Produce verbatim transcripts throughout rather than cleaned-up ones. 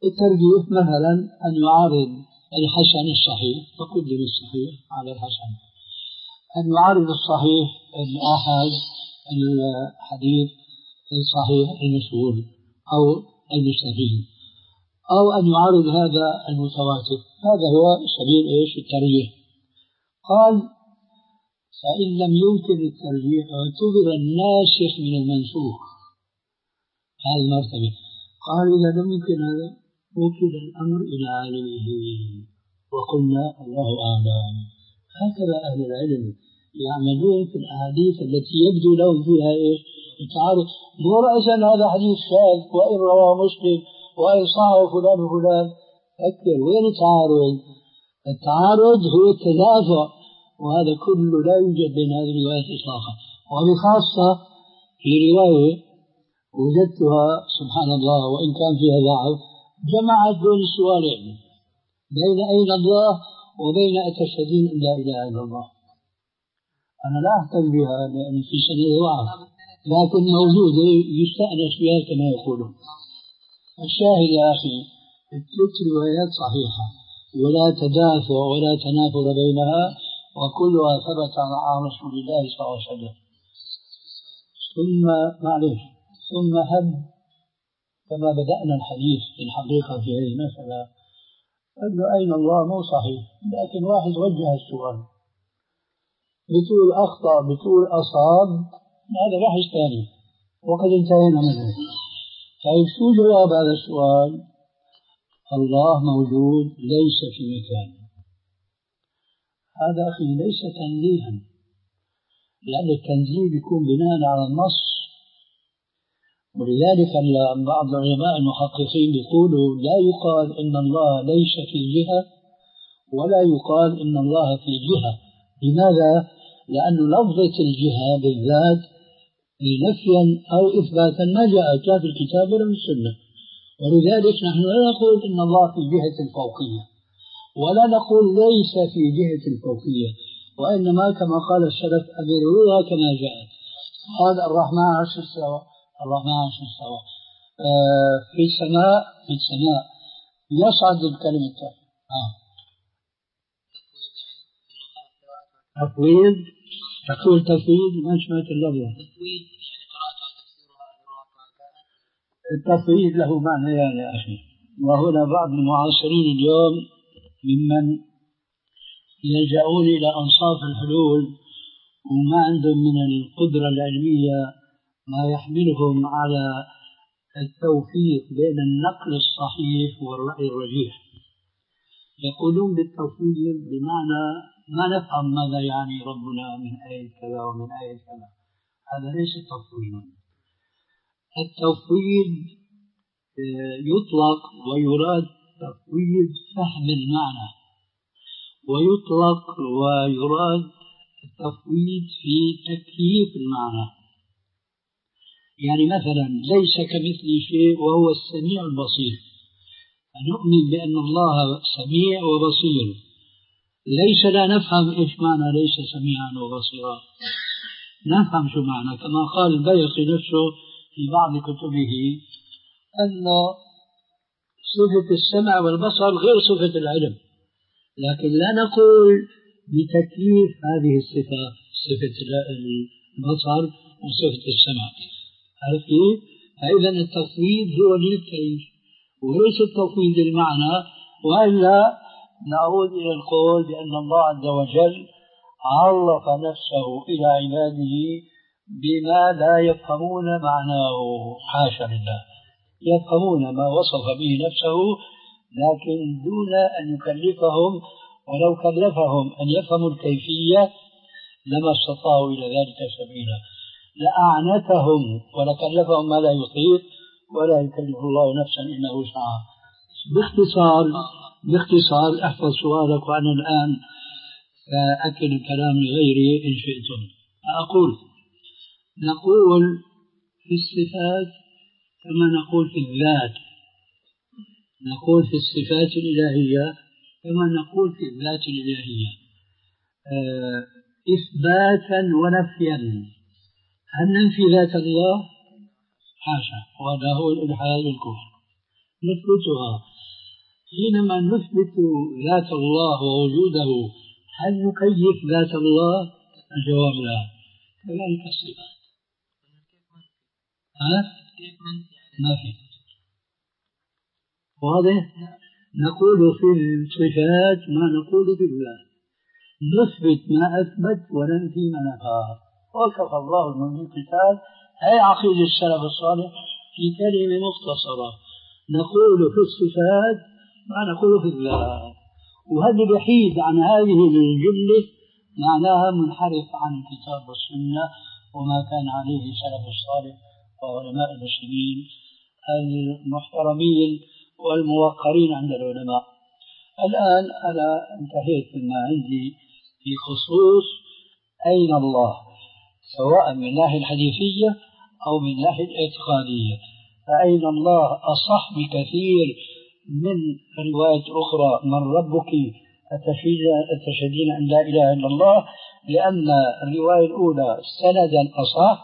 الترجيح مثلا أن يعارض الحسن الصحيح فقدم الصحيح على الحسن، أن يعارض الصحيح الآحاد الحديث الصحيح المشهور أو المستفيد، أو أن يعارض هذا المتواتر. هذا هو سبيل إيش الترجيح. قال فإن لم يمكن الترجيح اعتبر الناسخ من المنسوخ، هذه المرتبة. قال إذا لم يمكن هذا وكل الأمر إلى عالمه وقلنا الله أعلم. هكذا أهل العلم يعملون في الأحاديث التي يبدو لهم فيها إيش التعارض. مو رأسا هذا حديث شاذ وإن رواه مسلم وإن صححه فلان وفلان، فكر وين التعارض؟ التعارض هو التدافع، وهذا كله لا يوجد بين هذه الروايات إطلاقا. وبخاصة في رواية وجدتها سبحان الله وإن كان فيها ضعف، جمعت بين السؤالين بين أين الله وبين أتشهدين أن لا إله إلا الله. أنا لا أحتج بها لأن في سنة ضعف، لكن موجودة يستأنس بها كما يقولون. الشاهد يا أخي الثلاث روايات صحيحة ولا تدافع ولا تنافر بينها، وكلها ثبت عن رسول الله صلى الله عليه وسلم. ثم معلش ثم هب كما بدأنا الحديث في الحقيقة في هذه المسألة أنه أين الله مو صحيح، لكن واحد وجه السؤال بتقول أخطأ بتقول أصاب، هذا بحث ثاني وقد انتهينا منه. طيب شو جواب هذا السؤال؟ الله موجود ليس في مكان. هذا أخي ليس تنزيها، لأن التنزيه يكون بناء على النص. ولذلك بعض العلماء المحققين يقولوا لا يقال إن الله ليس في جهة ولا يقال إن الله في جهة. لماذا؟ لأن لفظة الجهة بالذات نفيا أو إثباتا ما جاءت لا في الكتاب ولا في السنة. ولذلك نحن لا نقول إن الله في جهة الفوقية ولا نقول ليس في جهة الفوقية، وإنما كما قال السلف أمروها كما جاءت. قال الرحمن عرش استوى، الرحمن عرش استوى آه في السماء، في السماء يصعد الكلمة. آه. تفويض، تقول تفويض ما سمعت اللفظ. تفويض يعني قراءتها وتفسيرها التفويض له معنى يا أخي. وهنا بعض المعاصرين اليوم ممن يلجؤون إلى أنصاف الحلول وما عندهم من القدرة العلمية ما يحملهم على التوفيق بين النقل الصحيح والرأي الرجيح. يقولون بالتفويض بمعنى ما نفهم ماذا يعني ربنا من آية كذا ومن آية كذا. هذا ليس تفويضا. التفويض يطلق ويراد تفويض فهم المعنى، ويطلق ويراد التفويض في تكييف المعنى. يعني مثلا ليس كمثله شيء وهو السميع البصير، نؤمن بأن الله سميع وبصير، ليس لا نفهم إيش معنى ليس سميعا وبصيرا، نفهم شو معنى. كما قال البيهقي نفسه في بعض كتبه أن صفة السمع والبصر غير صفة العلم، لكن لا نقول بتكييف هذه الصفة، صفة البصر وصفة السمع. عرفت كيف؟ فإذا التفويض هو للكيف وليس التفويض المعنى. وإلا نعود إلى القول بأن الله عز وجل عرف نفسه إلى عباده بما لا يفهمون معناه، حاشا لله، يفهمون ما وصف به نفسه لكن دون أن يكلفهم، ولو كلفهم أن يفهموا الكيفية لما استطاعوا إلى ذلك سبيلا، لأعنتهم ولكلفهم ما لا يطيق، ولا يكلف الله نفسا إلا وسعها. باختصار باختصار احفظ سؤالك وأنا الآن أكل الكلام لغيري إن شئتم. أقول نقول في الصفات كما نقول في الذات، نقول في الصفات الإلهية كما نقول في الذات الإلهية، آه إثباتا ونفيا. هل ننفي ذات الله؟ حاشا، وهذا هو الإلحاد الكفر. نثبتها حينما نثبت ذات الله ووجوده هل نكيف ذات الله؟ الجواب لا. كذلك الصفات. ها؟ ما في. واضح؟ نقول في الصفات ما نقول في الله، نثبت ما أثبت وننفي ما نفى. وكفى الله المؤمنين القتال. هي عقيدة السلف الصالح في كلمة مختصرة، نقول في الصفات ما نقول في الله، وهذا الوحيد عن هذه الجملة معناها منحرف عن الكتاب والسنة وما كان عليه سلف الصالح وعلماء المسلمين المحترمين والموقرين عند العلماء. الآن أنا انتهيت مما عندي في خصوص أين الله، سواء من الناحية الحديثية أو من الناحية الاعتقادية. فأين الله أصح بكثير من رواية أخرى من ربك أتشهدين أن لا إله إلا الله، لأن الرواية الأولى سندا أصح،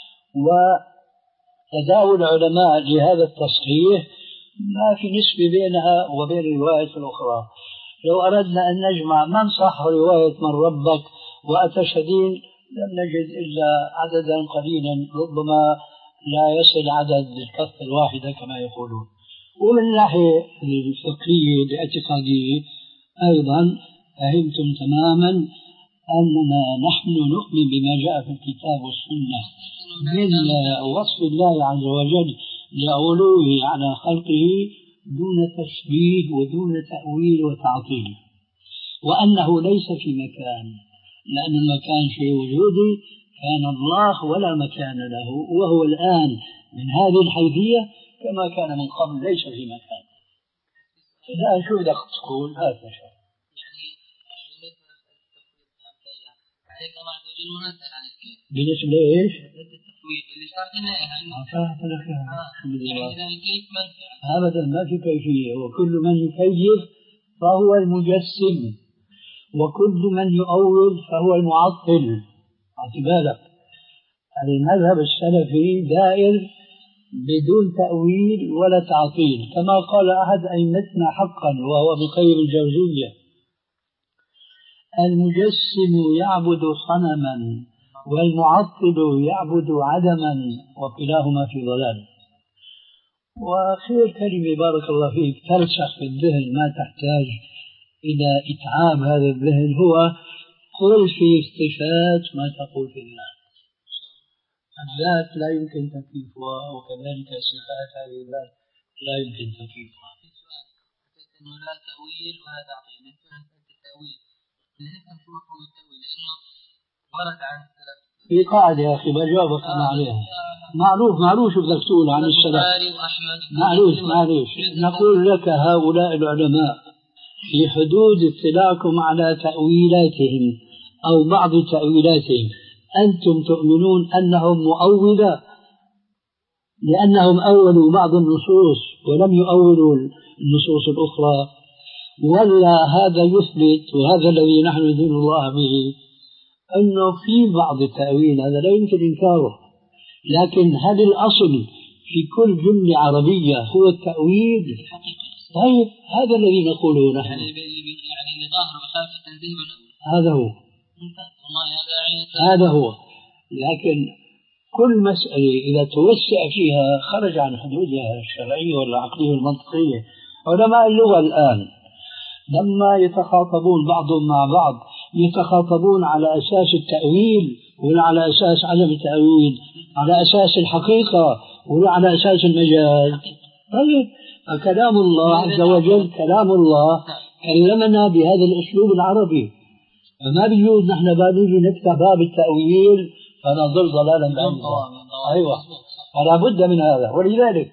وتداول العلماء لهذا التصحيح ما في نسبة بينها وبين الرواية الأخرى. لو أردنا أن نجمع من صح رواية من ربك وأتشهدين لم نجد إلا عددا قليلا، ربما لا يصل عدد الكف الواحدة كما يقولون. ومن الناحية الفقهية الاعتقادية أيضا فهمتم تماما أننا نحن نؤمن بما جاء في الكتاب والسنة من وصف الله عز وجل لعلوه على خلقه دون تشبيه ودون تأويل وتعطيل، وأنه ليس في مكان، لأن المكان شيء وجودي، كان الله ولا مكان له، وهو الآن من هذه الحيثية كما كان من قبل ليس في مكان. الآن شو بدك تقول؟ هذا شيء بالنسبة لإيش؟ أبدا ما في كيفية، وكل من يكيف فهو المجسم، وكل من يؤول فهو المعطل. اعتبالك المذهب السلفي دائر بدون تأويل ولا تعطيل، كما قال أحد أئمتنا حقا وهو ابن القيم الجوزية: المجسم يعبد صنما والمعطل يعبد عدما وكلاهما في ضلال. وخير كلمة بارك الله فيك ترسخ في الذهن ما تحتاج إلى إتعاب هذا الذهن، هو قل في الصفات ما تقول في الله. الذات لا يمكن تكييفها، وكذلك صفات هذه الذات لا يمكن تكييفها. إنه لا تأويل ولا تعطيل. التأويل نفهم شو مفهوم التأويل، لأنه ورد عن السلف في قاعدة يا أخي بجاوبك أنا عليها. معروف معروف شو بدك تقول عن السلف، معروف معروف. نقول لك هؤلاء العلماء في حدود اطلاعكم على تأويلاتهم أو بعض تأويلاتهم أنتم تؤمنون أنهم مؤولة لأنهم أولوا بعض النصوص ولم يؤولوا النصوص الأخرى، ولا هذا يثبت، وهذا الذي نحن ندين الله به، أنه في بعض التأويل هذا لا يمكن إنكاره، لكن هل الأصل في كل جملة عربية هو التأويل؟ طيب هذا الذي نقوله نحن، يعني اللي ظاهر بخلاف التنزيه هذا هو هذا هو لكن كل مسألة إذا توسع فيها خرج عن حدودها الشرعية والعقلية والمنطقية. علماء اللغة الآن لما يتخاطبون بعضهم مع بعض يتخاطبون على أساس التأويل ولا على أساس عدم التأويل، على أساس الحقيقة ولا على أساس المجاز. طيب كلام الله عز وجل كلام الله كلمنا بهذا الأسلوب العربي، فما بيجوز نحن بنيجي نفتح باب التأويل فنضل ضلالا بعيدا. أيوة فلا بد من هذا. ولذلك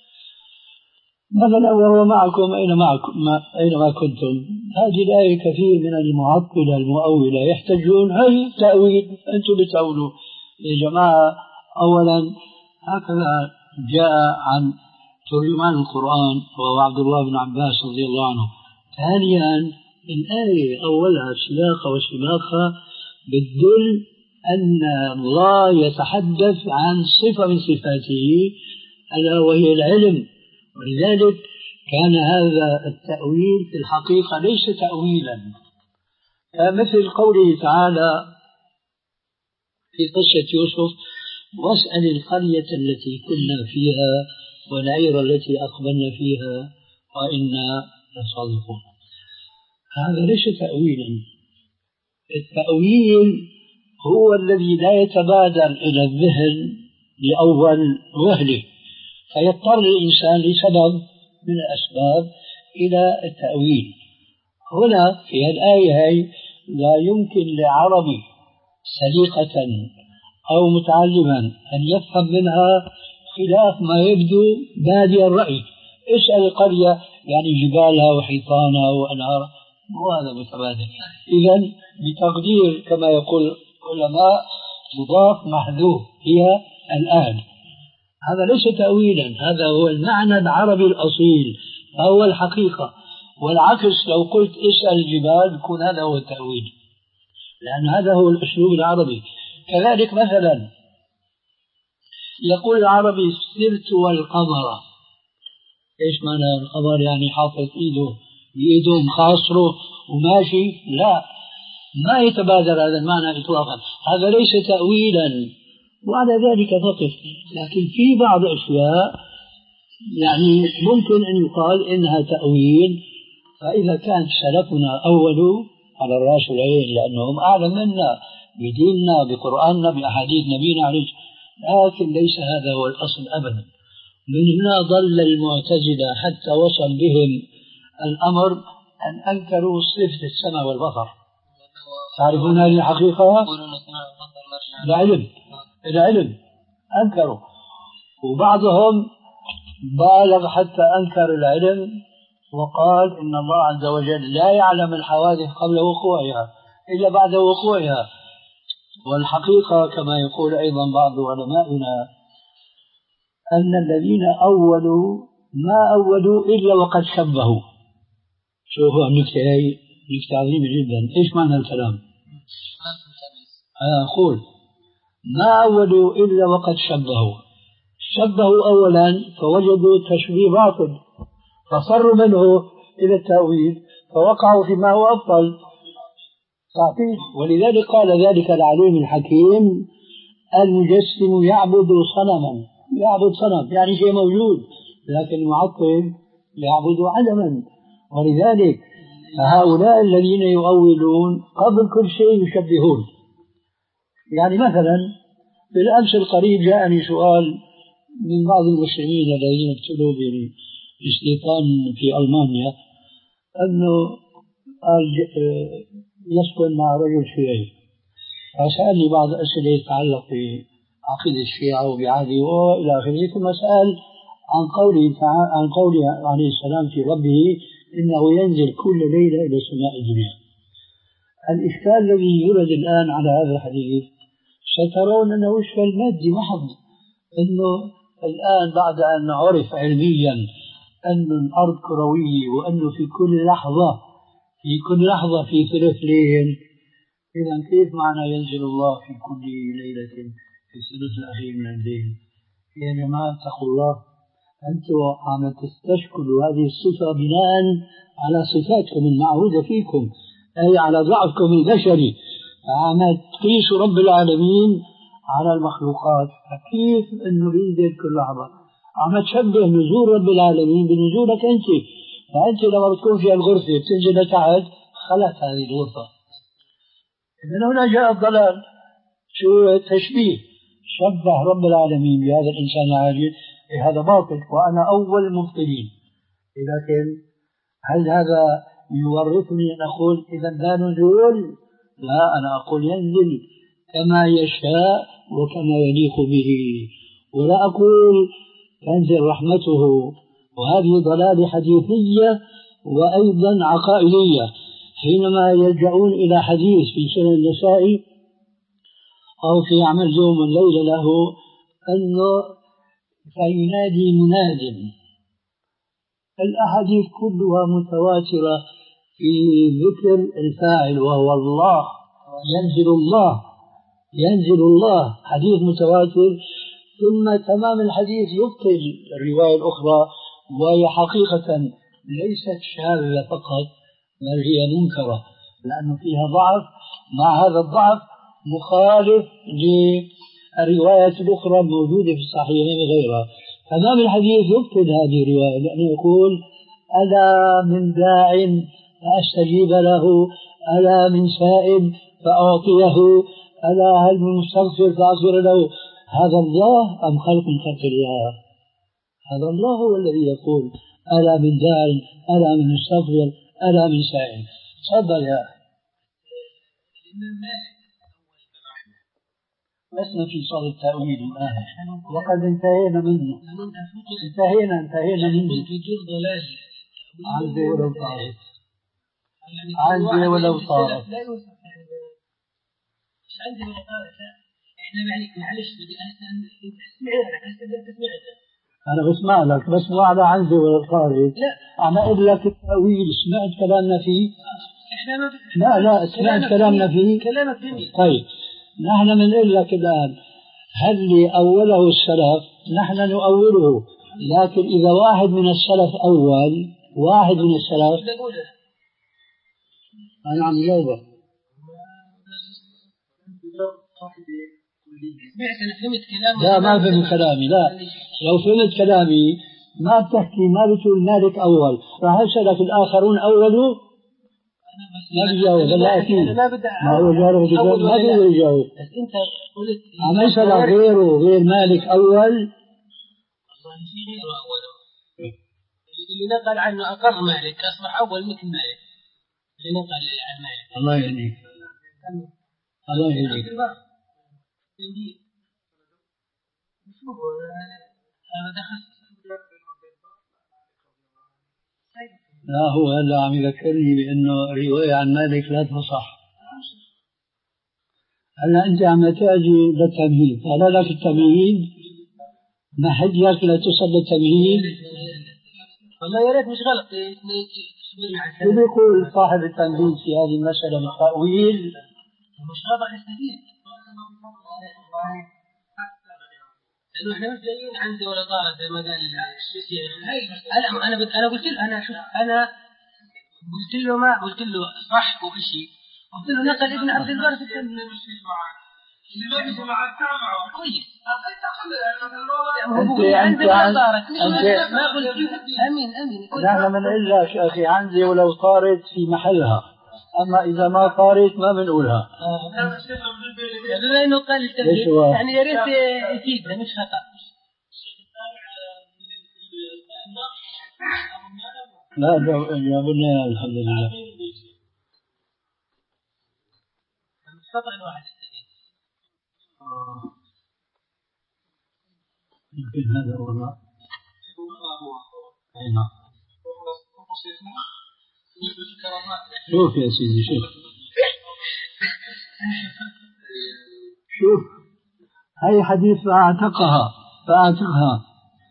مثلا وهو معكم أين معكم ما أينما كنتم، هذه الآية كثير من المعطلة المؤولة يحتجون هي تأويل، أنتم بتأولوا يا جماعة. أولا هكذا جاء عن ترجمان القرآن وهو عبد الله بن عباس رضي الله عنه. ثانيا الآية أولها سياقها وسباقها بتدل أن الله يتحدث عن صفة من صفاته ألا وهي العلم، ولذلك كان هذا التأويل في الحقيقة ليس تأويلا، مثل قوله تعالى في قصة يوسف: واسأل القرية التي كنا فيها والعير التي أقبلنا فيها وإنا لصادقون. هذا ليس تأويلا. التأويل هو الذي لا يتبادر إلى الذهن لأول وهله، فيضطر الإنسان لسبب من الأسباب إلى التأويل. هنا في الآية هي لا يمكن لعربي سليقة أو متعلما أن يفهم منها خلاف ما يبدو بادي الرأي. اسأل القرية يعني جبالها وحيطانها وأنهارها، مو هذا متبادل. إذن بتقدير كما يقول العلماء مضاف محذوف هي الآن، هذا ليس تأويلا، هذا هو المعنى العربي الأصيل، هو الحقيقة. والعكس لو قلت اسأل الجبال يكون هذا هو التأويل، لأن هذا هو الأسلوب العربي. كذلك مثلا يقول العربي: سرت والقمر. إيش معنى القمر؟ يعني حاطط إيده بإيده مخاصره وماشي؟ لا، ما يتبادر هذا المعنى إطلاقا، هذا ليس تأويلا، وعلى ذلك فقط. لكن في بعض الأشياء يعني ممكن أن يقال إنها تأويل، فإذا كان سلفنا أولوا على الرأس والعين لأنهم أعلم منا بديننا بقرآننا بأحاديث نبينا عليه، لكن ليس هذا هو الأصل أبدا. من هنا ضل المعتزلة حتى وصل بهم الأمر أن أنكروا صفة السمع والبصر. تعرفون هذه الحقيقة؟ العلم العلم أنكروا، وبعضهم بالغ حتى أنكر العلم وقال إن الله عز وجل لا يعلم الحوادث قبل وقوعها إلا بعد وقوعها. والحقيقة كما يقول أيضا بعض علمائنا أن الذين أولوا ما أولوا إلا وقد شبهوا. شوفوا النكتة هي نكتة عظيمة جدا. إيش معنى الكلام؟ أنا أقول ما أولوا إلا وقد شبهوا. شبهوا أولا فوجدوا تشبيه باطل فصروا منه إلى التأويل فوقعوا فيما هو أفضل. صحيح. ولذلك قال ذلك العليم الحكيم: المجسم يعبد صنما. يعبد صنم يعني شيء موجود، لكن المعطل يعبد عدما. ولذلك هؤلاء الذين يؤولون قبل كل شيء يشبهون. يعني مثلا في الأمس القريب جاءني سؤال من بعض المسلمين الذين ابتلوا بالاستيطان في ألمانيا، أنه يسكن مع رجل شيعي، فسألني بعض أسئلة يتعلق بعقيدة الشيعة وبعهده وإلى آخره، ثم سأل عن قوله تعالى عن قوله عليه السلام في ربه: إنه ينزل كل ليلة إلى سماء الدنيا. الإشكال الذي يولد الآن على هذا الحديث سترون أنه إشكال مادي محض، أنه الآن بعد أن عرف علميا أن الأرض كروية وأنه في كل لحظة في كل لحظة في ثلث ليل، إذا كيف معنى ينزل الله في كل ليلة في الثلث الأخير من الليل؟ يا جماعة اتقوا الله، أنتم عم تستشكلوا هذه الصفة بناء على صفاتكم المعهودة فيكم، أي على ضعفكم البشري، عم تقيسوا رب العالمين على المخلوقات. فكيف أنه بينزل كل لحظة؟ عم تشبه نزول رب العالمين بنزولك أنت، فأنت لما بتكون في الغرفة بتنزل لتحت خلت هذه الغرفة. إذن هنا جاء الضلال. شو تشبيه؟ شبه رب العالمين بهذا الإنسان العاجز، هذا باطل وأنا أول المبطلين. لكن هل هذا يورثني أن أقول إذا لا نزول؟ لا، أنا أقول ينزل كما يشاء وكما يليق به، ولا أقول تنزل رحمته. وهذه ضلالة حديثية وأيضا عقائدية. حينما يلجؤون إلى حديث في سنن النسائي أو في عمل يوم والليلة له أنه فينادي مناد، الأحاديث كلها متواترة في ذكر الفاعل وهو الله. ينزل الله ينزل الله حديث متواتر، ثم تمام الحديث يبطل الرواية الأخرى وهي حقيقة ليست شاذة فقط بل هي منكرة، لأنه فيها ضعف، مع هذا الضعف مخالف للرواية الأخرى الموجودة في الصحيحين وغيرها. فإمام الحديث يبطل هذه الرواية لأنه يقول ألا من داع فأستجيب له، ألا من سائل فأعطيه، ألا هل من مستغفر فأغفر له. هذا الله أم خلق من خلق الله؟ هذا الله هو الذي يقول ألا من داع، ألا من مستغفر، ألا من سائل. تفضل يا لسنا في صار التأويل الآن وقد انتهينا منه، انتهينا انتهينا منه. عندي ولو طارت، عندي ولو طارت، عندي ولو طارت. لا احنا معلش بدي اسمعنا، أنا بسمع لك بس مو على عندي ولو طارت. لا أنا أقول لك التأويل سمعت كلامنا فيه. لا لا سمعت كلامنا فيه. كلامك جميل. طيب نحن بنقول لك الآن هل اللي أوله السلف نحن نؤوله، لكن إذا واحد من السلف أول واحد من السلف أنا عم جاوبه. لا ما فهمت كلامي. لا لو فهمت كلامي ما بتحكي ما بتقول مالك أول، راح أسألك الآخرون أولوا ما بيجاوب. لا أكيد ما هو جارب جاوب ما بيقدر يجاوب. بس أنت قلت عم يسأل غيره غير مالك أول. والله في غيره أول اللي نقل عنه أقر مالك أصبح أول مثل مالك اللي نقل عن مالك. الله يهديك الله يهديك. هذا دخل لا هو هلا عم يذكرني بأنه رواية عن مالك لا تصح. هلا أنت عم تأتي للتمهيد، قال لك التمهيد ما حجك لا تصل للتمهيد. والله يا ريت مش غلط. شو بيقول صاحب التمهيد في هذه المسألة بالتأويل؟ مش غلط نستفيد لأنه إحنا مش جايين عندي ولا طارت زي ما قال الشيخ. أنا أنا أنا قلت له أنا شوف أنا قلت له ما قلت له صح وكل شيء، قلت له نقل ابن عبد البر في التمهيد اللي ما بيجي مع التابع كويس. أنت أنت ما قلت أمين أمين. نحن بنقول لك أخي عندي ولو طارت في محلها، أما إذا ما طارت ما بنقولها. بما إنه قال التمهيد يعني يا ريت يفيدنا مش خطأ. لا جاوبنا الحمد لله. خطأ الواحد يستفيد. يمكن هذا هو لا. نعم. شوف يا سيدي شوف شوف هاي حديث فأعتقها فأعتقها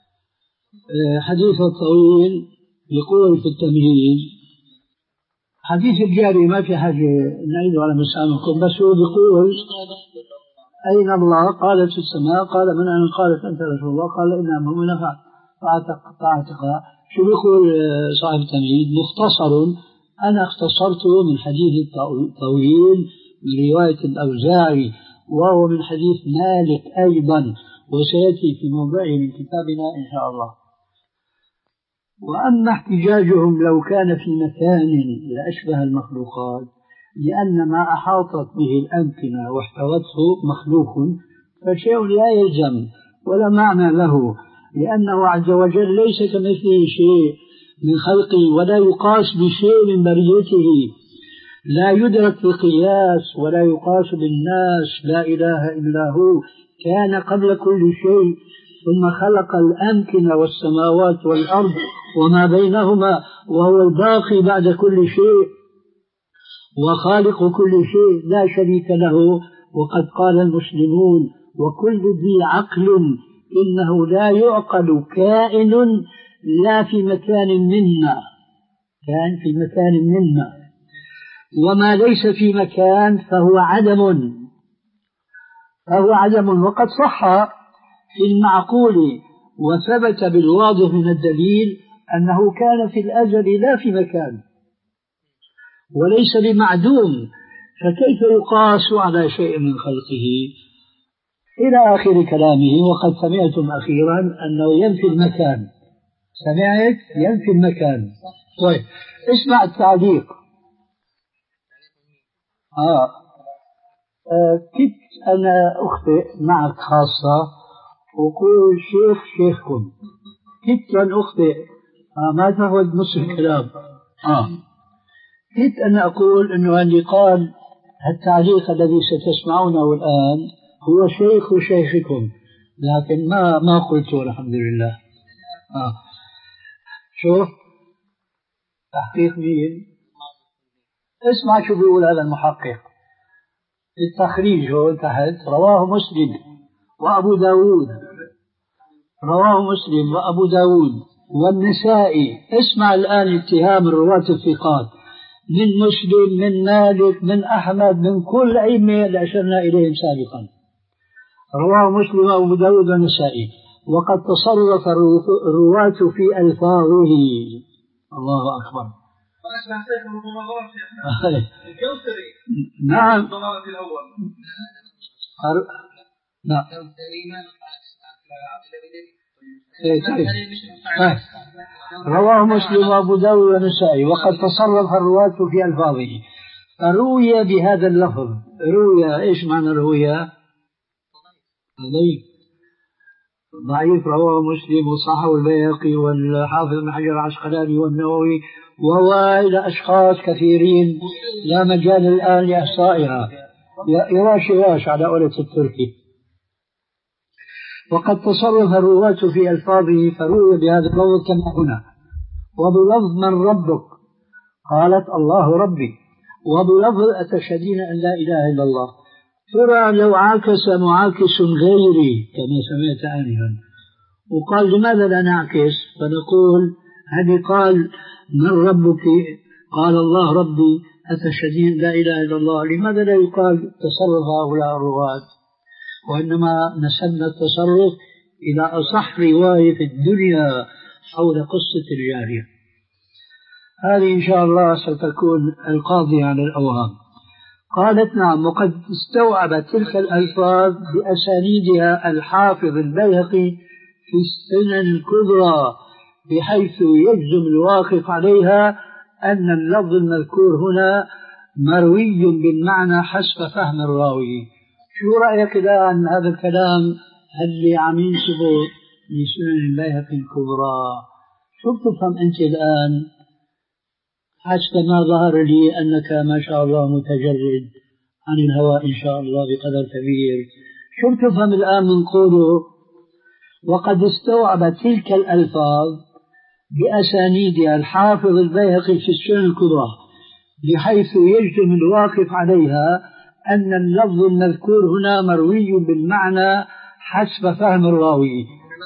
حديث الطويل يقول في التمهيد. حديث الجاري ما في حاجة نعيده على مسامعكم، بس هو بيقول أين الله؟ قالت في السماء. قال من أنا؟ قالت أنت رسول الله. قال إنها مؤمنة فأعتقها. شو بيقول صاحب التمهيد؟ مختصر أنا اختصرته من حديث طويل من رواية الأوزاعي وهو من حديث مالك أيضا وسيأتي في موضعه من كتابنا إن شاء الله. وأما احتجاجهم لو كان في مكان لأشبه المخلوقات لأن ما أحاطت به الأمكنة واحتوته مخلوق فشيء لا يلزم ولا معنى له، لأنه عز وجل ليس كمثله شيء من خلقه ولا يقاس بشيء من بريته، لا يدرك بقياس ولا يقاس بالناس. لا إله إلا هو كان قبل كل شيء ثم خلق الأمكنة والسماوات والأرض وما بينهما وهو الباقي بعد كل شيء وخالق كل شيء لا شريك له. وقد قال المسلمون وكل ذي عقل إنه لا يعقل كائن لا في مكان منا كان في مكان منا وما ليس في مكان فهو عدم فهو عدم. وقد صح في المعقول وثبت بالواضح من الدليل أنه كان في الأزل لا في مكان وليس بمعدوم، فكيف يقاس على شيء من خلقه؟ إلى آخر كلامه. وقد سمعتم أخيرا أنه ينفي المكان، سمعت ينفي المكان. طيب اسمع التعليق. آه. آه. كنت أنا أخطئ معك خاصة وقول شيخ شيخكم، كنت أن أخطئ. آه. ما تاخذ نص الكلام. آه. كنت أن أقول أنه اللي قال التعليق الذي ستسمعونه الآن هو شيخ شيخكم، لكن ما ما قلته الحمد لله. آه. شوف تحقيق مين؟ اسمع شو بيقول هذا المحقق التخريج هو تحت: رواه مسلم وأبو داود، رواه مسلم وأبو داود والنسائي. اسمع الآن اتهام الرواة الثقات من مسلم من مالك من أحمد من كل أئمة اللي أشرنا إليهم سابقا. رواه مسلم وأبو داود والنسائي. وقد تصرف الرواة في ألفاظه. الله أكبر. نعم نعم رواه مسلم وأبو داود والنسائي. وقد تصرف الرواة في ألفاظه، فروي بهذا اللفظ. روي إيش معنى روي؟ ضعيف. ضعيف. رواه مسلم وصححه البيهقي والحافظ بن حجر العسقلاني والنووي وإلى أشخاص كثيرين لا مجال الآن لإحصائها، يراش يراش على قولة التركي. وقد تصرف الرواة في ألفاظه فروي بهذا اللفظ كما هنا: وبلفظ من ربك؟ قالت الله ربي. وبلفظ أتشهدين أن لا إله إلا الله؟ ترى لو عاكس معاكس غيري كما سمعت آنفا وقال لماذا لا نعكس؟ فنقول هذه قال من ربك؟ قال الله ربي. أتشهدين لا إله إلا الله؟ لماذا لا يقال تصرف هؤلاء الرواة، وإنما نسبنا التصرف إلى أصح رواية في الدنيا حول قصة الجارية. هذه إن شاء الله ستكون القاضية على الأوهام. قالت نعم. وقد استوعب تلك الألفاظ بأسانيدها الحافظ البيهقي في السنن الكبرى، بحيث يجزم الواقف عليها أن اللفظ المذكور هنا مروي بالمعنى حسب فهم الراوي. شو رأيك الآن هذا الكلام اللي عم ينسبه لسنن البيهقي الكبرى؟ شو بتفهم أنت الآن حسب ما ظهر لي أنك ما شاء الله متجرد عن الهوى إن شاء الله بقدر كبير؟ شو بتفهم الآن من قوله وقد استوعب تلك الألفاظ بأسانيدها الحافظ البيهقي في السنن الكبرى، بحيث يجزم الواقف عليها أن اللفظ المذكور هنا مروي بالمعنى حسب فهم الراوي.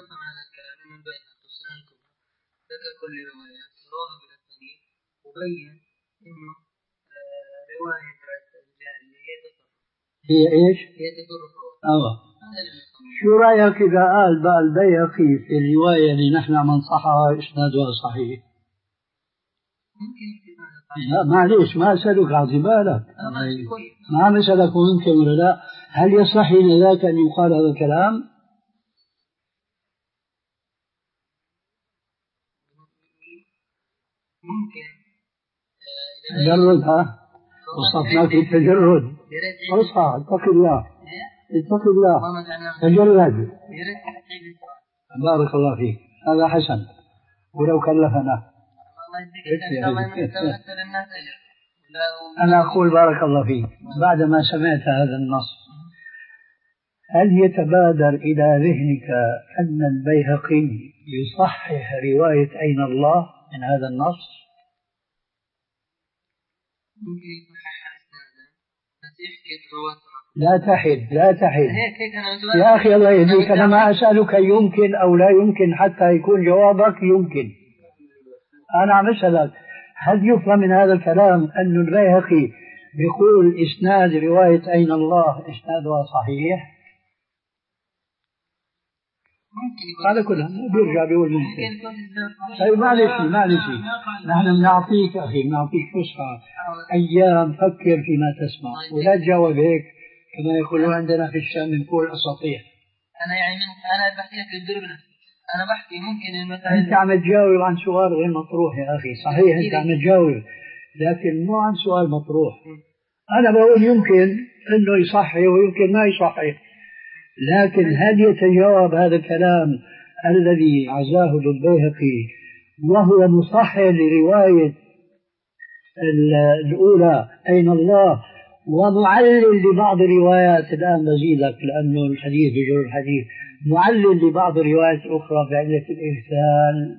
وبين إنه رواية هي إيش؟ هي تصرف. أوه. شو رأيك إذا قال بقى البيهقي في الرواية اللي نحن من صحها إسنادها صحيح؟ ممكن. لا معليش ما أسألك عن بالك، ما عم أسألك ممكن ولا لا. هل يصح لذاك أن يقال هذا الكلام؟ ممكن. تجرد. ها وصفناك بالتجرد. اصحى اتق الله اتق الله تجرد. بارك الله فيك. هذا حسن ولو كلفنا. أنا أقول بارك الله فيك بعدما سمعت هذا النص، هل يتبادر إلى ذهنك أن البيهقي يصحح رواية أين الله من هذا النص؟ ممكن يصحح إسنادا بس يحكي الرواة. لا تحد لا تحد يا أخي الله يهديك. أنا ما أسألك يمكن أو لا يمكن حتى يكون جوابك يمكن. أنا عم أسألك هل يفهم من هذا الكلام أن البيهقي يقول إسناد رواية أين الله إسنادها صحيح؟ على كل بيرجع بيقول ممكن. طيب معلش معلش نحن بنعطيك أخي بنعطيك فسحة أيام فكر فيما تسمع ولا تجاوب هيك كما يقولون عندنا في الشام بنقول أساطير. أنا يعني أنا بحكي لك الدرب نفسه أنا بحكي ممكن المثلا أنت عم تجاوب عن سؤال غير مطروح يا أخي صحيح أنت عم تجاوب لكن مو عن سؤال مطروح. أنا بقول يمكن أنه يصحي ويمكن ما يصحي لكن هل يتجاوب هذا الكلام الذي عزاه البيهقي وهو مصحح لرواية الأولى أين الله ومعلل لبعض الروايات الآن بزيدك لأنه الحديث بجر الحديث معلل لبعض الروايات الأخرى بعلة الإرسال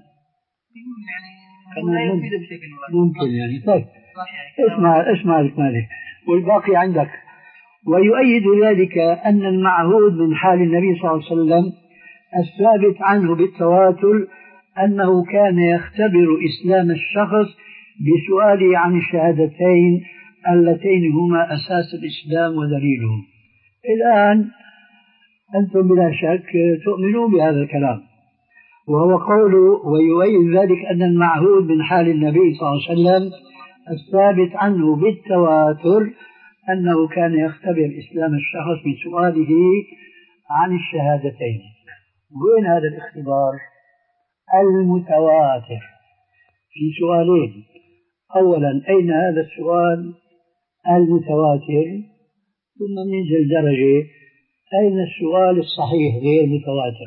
يعني ممكن, ممكن يعني طيب اسمع اسمع الكمالي والباقي عندك. ويؤيد ذلك أن المعهود من حال النبي صلى الله عليه وسلم الثابت عنه بالتواتر أنه كان يختبر إسلام الشخص بسؤاله عن الشهادتين اللتين هما أساس الإسلام ودليله. الآن أنتم بلا شك تؤمنون بهذا الكلام وهو قوله ويؤيد ذلك أن المعهود من حال النبي صلى الله عليه وسلم الثابت عنه بالتواتر أنه كان يختبر إسلام الشخص بسؤاله عن الشهادتين. وين هذا الاختبار المتواتر في سؤالين؟ أولا أين هذا السؤال المتواتر ثم ننزل درجة أين السؤال الصحيح غير متواتر.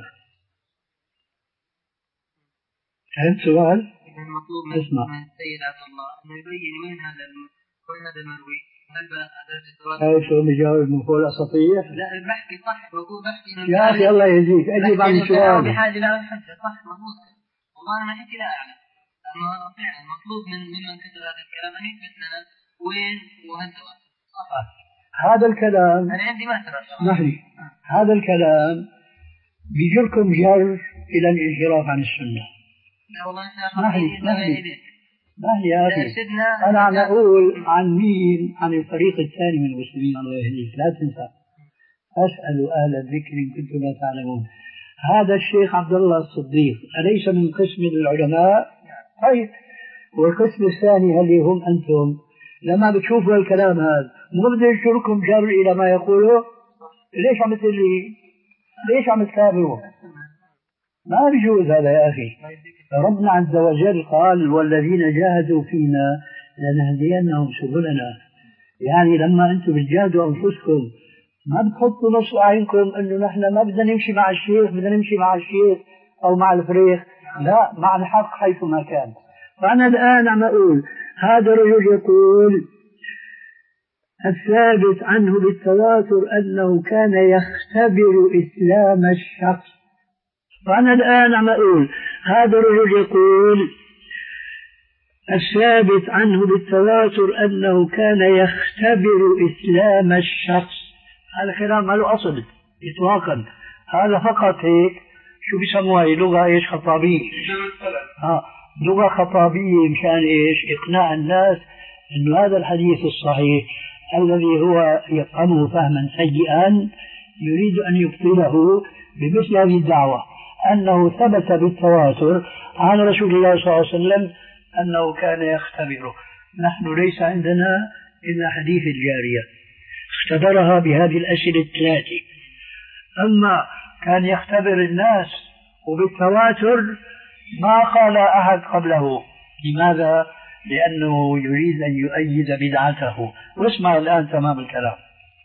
فهمت سؤال؟ المطلوب من السيد عبد الله أنه يبين وين هذا وين هذا المروي هل هذا شو بجاوب من فوق الأساطير؟ لا بحكي صح بقول بحكي يا أخي الله يهديك أجيب عن السؤال بحاجة لا حجة صح مضبوط والله أنا حكي لا أعلم أما فعلا مطلوب من ممن كتب هذا الكلام أن يثبت لنا وين وهل صح. هذا الكلام أنا عندي مثلا اسمحلي هذا الكلام بيجركم جر إلى الانحراف عن السنة. لا والله اسمحلي اسمحلي اسمحلي يا أخي أنا عم أقول عن مين عن الفريق الثاني من المسلمين الله يهديك لا تنسى أسأل أهل الذكر إن كنتم لا تعلمون. هذا الشيخ عبد الله الصديق أليس من قسم العلماء؟ طيب والقسم الثاني اللي هم أنتم لما بتشوفوا الكلام هذا مو بده يشركم جر إلى ما يقوله. ليش عم تقولي ليش عم تكابروا؟ ما بيجوز هذا يا أخي. ربنا عز وجل قال والذين جاهدوا فينا لنهدينهم سبلنا. يعني لما أنتم بتجاهدوا أنفسكم ما بتحطوا نص عينكم أنه نحن ما بدنا نمشي مع الشيخ بدنا نمشي مع الشيخ أو مع الفريق لا مع الحق حيثما كان. فأنا الآن عم أقول هذا الرجل يقول الثابت عنه بالتواتر أنه كان يختبر إسلام الشخص. فأنا الآن عم أقول هذا الرجل يقول الثابت عنه بالتواتر أنه كان يختبر إسلام الشخص. هذا كلام ما له أصل إطلاقا هذا فقط هيك شو بيسموها لغة إيش خطابية ها لغة خطابية مشان إيش إقناع الناس إنه هذا الحديث الصحيح الذي هو يفهمه فهما سيئا يريد أن يبطله بمثل هذه الدعوة أنه ثبت بالتواتر عن رسول الله صلى الله عليه وسلم أنه كان يختبره. نحن ليس عندنا إلا حديث الجارية اختبرها بهذه الأسئلة الثلاثة. أما كان يختبر الناس وبالتواتر ما قال أحد قبله. لماذا؟ لأنه يريد أن يؤيد بدعته. واسمع الآن تمام الكلام.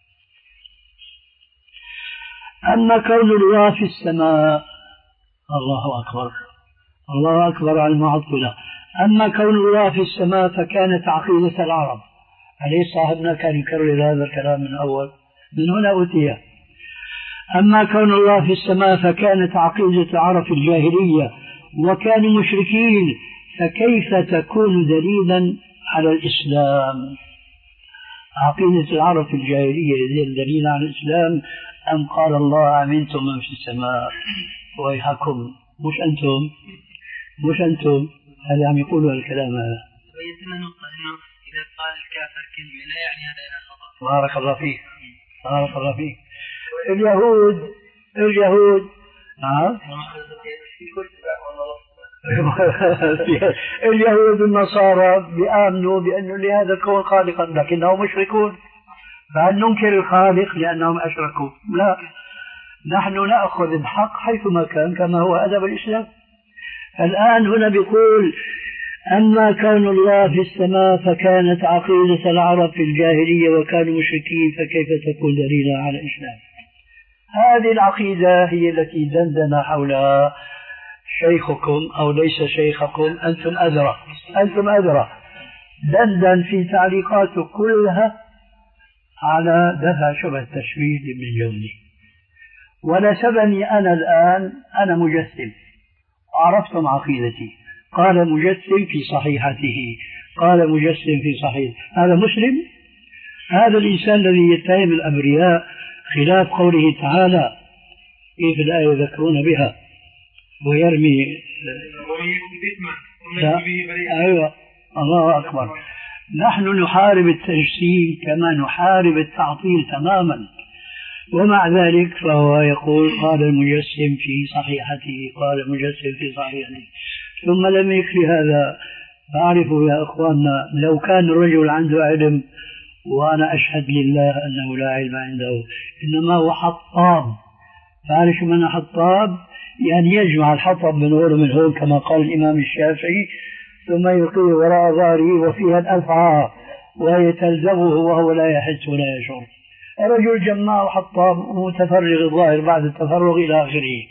أما كون الله في السماء الله أكبر الله أكبر على المعطلة. أما كون الله في السماء فكانت عقيدة العرب. عليه صاحبنا كان يكرر هذا الكلام من أول من هنا أوتيه. أما كون الله في السماء فكانت عقيدة العرب في الجاهلية وكانوا مشركين فكيف تكون دليلا على الإسلام؟ عقيدة العرب في الجاهلية دليل على الإسلام أم قال الله أمنتم من في السماء ويحكم مش أنتم مش أنتم هذا عم يقولوا الكلام هذا. ويتم نقطة إنه إذا قال الكافر كلمة لا يعني هذا إلى خطأ. بارك الله فيك بارك الله فيك. اليهود اليهود نعم. اليهود والنصارى بيآمنوا بأنه لهذا الكون خالقا لكنهم مشركون، فهل ننكر الخالق لأنهم أشركوا؟ لا، نحن نأخذ الحق حيثما كان كما هو أدب الإسلام. الآن هنا بيقول أما كون الله في السماء فكانت عقيدة العرب في الجاهلية وكانوا مشركين، فكيف تكون دليلا على الإسلام؟ هذه العقيدة هي التي دندن حولها شيخكم أو ليس شيخكم، أنتم أدرى أنتم أدرى دندن في تعليقاته كلها على دفع شبه التشبيه لابن الجوزي. ونسبني أنا الآن، أنا مجسم، عرفتم عقيدتي، قال مجسم في صحيحته، قال مجسم في صحيح، هذا مسلم؟ هذا الإنسان الذي يتهم الأبرياء خلاف قوله تعالى كيف الآية يذكرون بها ويرمي. أيوة، الله أكبر. نحن نحارب التجسيم كما نحارب التعطيل تماما، ومع ذلك فهو يقول قال المجسم في صحيحته، قال المجسم في صحيحته. ثم لم يكفي هذا، فاعرفوا يا أخواننا لو كان الرجل عنده علم، وأنا أشهد لله أنه لا علم عنده، إنما هو حطاب. فاعرف من حطاب؟ يعني يجمع الحطب من هون ومن هون كما قال الإمام الشافعي، ثم يلقيه وراء ظهره وفيها الألفعة وهي تلزمه وهو لا يحس ولا يشعر. رجل جماع وحطاب متفرغ الظاهر بعد التفرغ إلى آخره.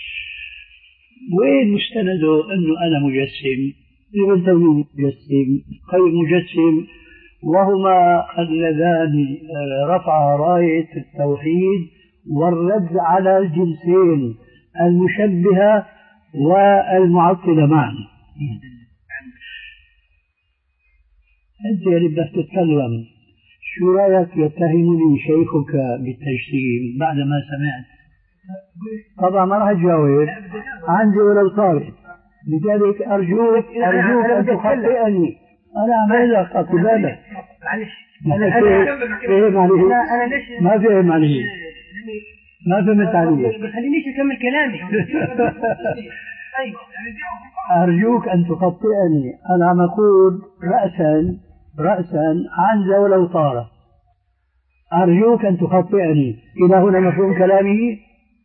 وين مستنده أنه أنا مجسم؟ ابن تيمية مجسم، غير مجسم، وهما اللذان رفع راية التوحيد والرد على الجنسين المشبهة والمعطلة معا. أنت اللي بدك تتكلم، شو رأيك يتهمني شيخك بالتجسيم بعد ما سمعت؟ طبعا ما راح أجاوب عندي ولو صارت، لذلك أرجوك أرجوك أن تخطئني. أنا أعمل لك خطي بالك. معلش أنا فهم عليه، ما فهم عليه، ما فهمت عليه. بخلينيش أكمل كلامي. أرجوك أن تخطئني. أنا عم أقول رأسا رأسا عن ولو طار. أرجوك أن تخطئني. إلى هنا مفهوم كلامي؟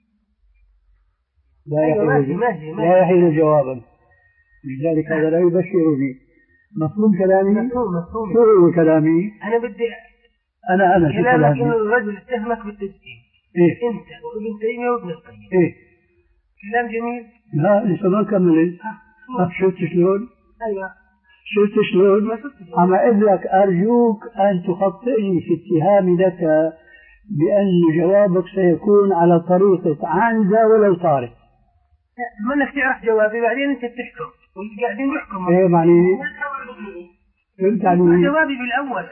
لا يحيل, لا يحيل جوابا، لذلك هذا لا يبشرني. مفهوم كلامي؟ مفهوم مفهوم. شو هو كلامي؟ أنا بدي أنا أنا شو كلامك إنه الرجل اتهمك بالتجسيم. إيه؟ أنت وابن تيمية وابن القيم. إيه؟ كلام جميل. لا لسه ما كملت. شفت شلون؟ أيوة. شفت شلون؟ عم أقول لك أرجوك أن تخطئني في اتهامي لك بأن جوابك سيكون على طريقة عن ذا ولو طارق. ما انك تعرف جوابي بعدين انت بتحكم واللي قاعدين يحكموا. ايه معني فهمت علي؟ جوابي بالاول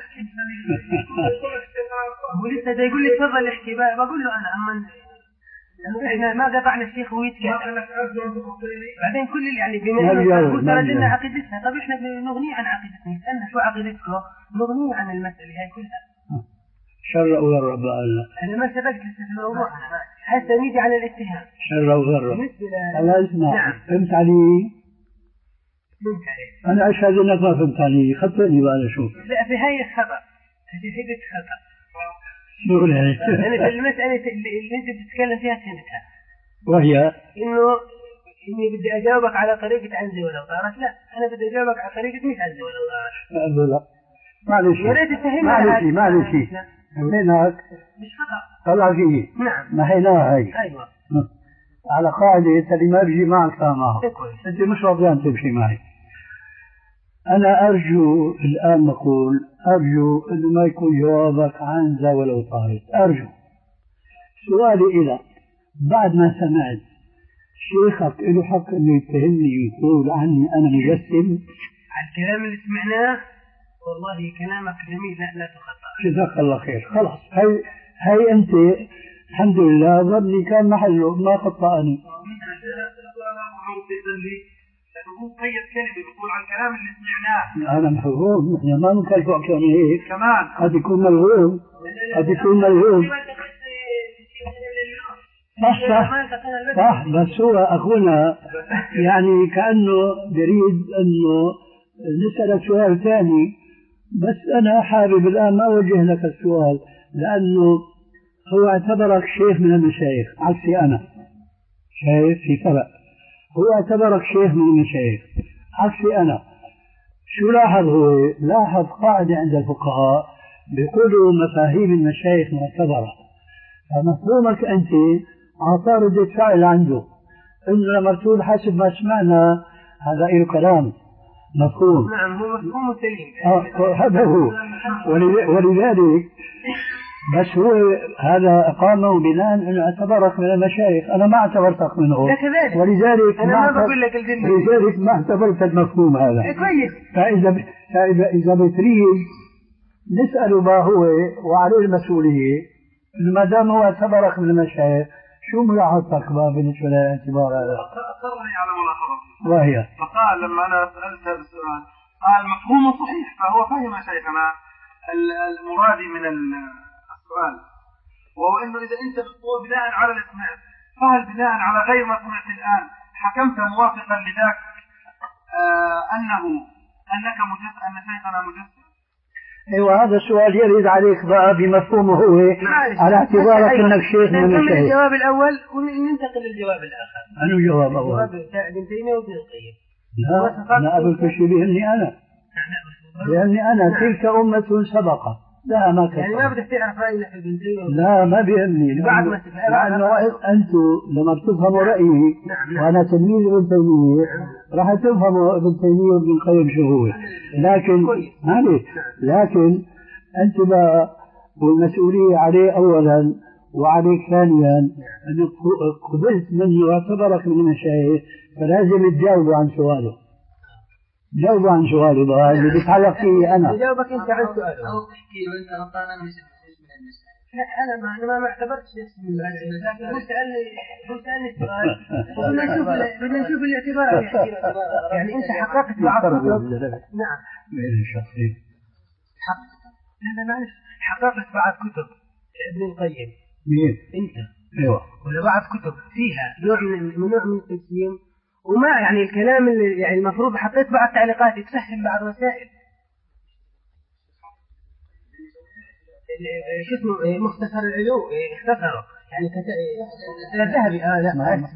ولسه ده يقول لي تفضل احكي، بقول له انا اما احنا ما قطعنا الشيخ ويتكلم بعدين كل اللي يعني بما انه قلت لنا عقيدتنا، طب احنا نغني عن عقيدتنا، نسالنا شو عقيدتكم نغني عن المساله هاي كلها. شر وغر بقى الله. انا ما سبقت في الموضوع، انا حتى نيجي على الاتهام. شر وغر. الله اسمع. نعم. فهمت علي؟ فهمت عليك. انا اشهد انك ما فهمت علي، خطئني بقى اشوف. لا في هاي خطا، هذه هيك خطا. شو يعني؟ انا في المساله اللي انت بتتكلم فيها فهمتها. وهي؟ انه اني بدي اجاوبك على طريقه عنزي ولا طارت، لا انا بدي اجاوبك على طريقه مش عنزي ولا طارت. لا لا معلش يا ريت تفهمني. معلش معلش هناك مش خطا طلع فيه. نعم محيناها هي. ايوه على قاعده انت اللي ما بيجي معك فاهمها، انت مش راضيان تمشي معي. انا ارجو الان نقول ارجو انه ما يكون جوابك عن ذا ولو طارت. ارجو. سؤالي إلى بعد ما سمعت شيخك له حق انه يتهمني ويقول عني انا مجسم على الكلام اللي سمعناه؟ والله كلامك جميل، لا لا تخطأ. جزاك الله خير. خلاص هي هي انت الحمد لله ظني كان محله ما خطأني. هو قيد كلمة بيقول عن الكلام اللي سمعناه. أنا مفهوم، إحنا ما نكلفه أكثر من هيك. كمان قد يكون ملهوم، قد يكون ملهوم. صح صح صح. بس هو أخونا يعني كأنه يريد أنه نسألك سؤال ثاني، بس أنا حابب الآن ما أوجه لك السؤال، لأنه هو اعتبرك شيخ من المشايخ عكسي أنا. شايف في فرق؟ هو اعتبرك شيخ من المشايخ عكسي أنا. شو لاحظ؟ هو لاحظ قاعدة عند الفقهاء بيقولوا مفاهيم المشايخ معتبرة، فمفهومك أنت عطى ردة فعل عنده، إنه لما تقول حسب ما سمعنا هذا إله كلام مفهوم. نعم هو مفهوم سليم. آه هذا هو. ولذلك بس هو هذا أقامه بناء أنه اعتبرك من المشايخ، أنا ما اعتبرتك منه، ولذلك أنا ما بقول لك الجنة، ولذلك ما اعتبرت المفهوم هذا. كويس. فإذا فإذا إذا بتريد نسأله ما هو وعليه المسؤولية، ما دام هو اعتبرك من المشايخ شو ملاحظتك بقى بالنسبة للاعتبار هذا؟ أصرني على ملاحظته، وهي فقال لما أنا سألته بالسؤال قال مفهومه صحيح، فهو فهم شيخنا المرادي من السؤال، وهو انه اذا انت هو بناء على الاسماء، فهل بناء على غير ما سمعت الان حكمت موافقا لذاك آه انه انك مجسم، ان شيخنا مجسم؟ ايوه هذا السؤال يرد عليك بقى بمفهومه هو على اعتبارك انك شيخ من المشايخ. المشايخ. الجواب الاول وننتقل للجواب الاخر. انو جواب اول؟ جواب ابن تيميه وابن القيم. لا انا اقول شيء بيهمني انا، لاني انا تلك امه سبقت. لا ما كفر. يعني ما بدك تعرف رأيي في ابن تيمية؟ لا ما بيهمني، لأنه أنتم لما بتفهموا رأيي وأنا تلميذ ابن تيمية راح تفهموا ابن تيمية وابن القيم شو هو، لكن معلش لكن أنت بقى والمسؤولية عليه أولا وعليك ثانيا أنك قبلت منه واعتبرك من المشايخ، فلازم تجاوبوا عن سؤاله. جاوبوا عن سؤالي بقى اللي بيتعلق فيه أنا. جاوبك أنت عن سؤاله. أو تحكي وأنت غلطان أنا اسم من المسائل. لا أنا ما أنا ما اعتبرتش اسم من المسائل، لكن هو سألني هو سألني سؤال وبدنا نشوف بدنا نشوف الاعتبار يعني أنت حققت بعض كتب. نعم. من الشخصية. حققت. لا معلش حققت بعض كتب ابن القيم. مين؟ أنت. أيوة. ولا بعض كتب فيها نوع من نوع من التسليم، وما يعني الكلام اللي يعني المفروض حطيت بعض تعليقات تفهم بعض وسائل. شو اسمه مختصر العلو اختصره يعني الذهبي اه لا اسف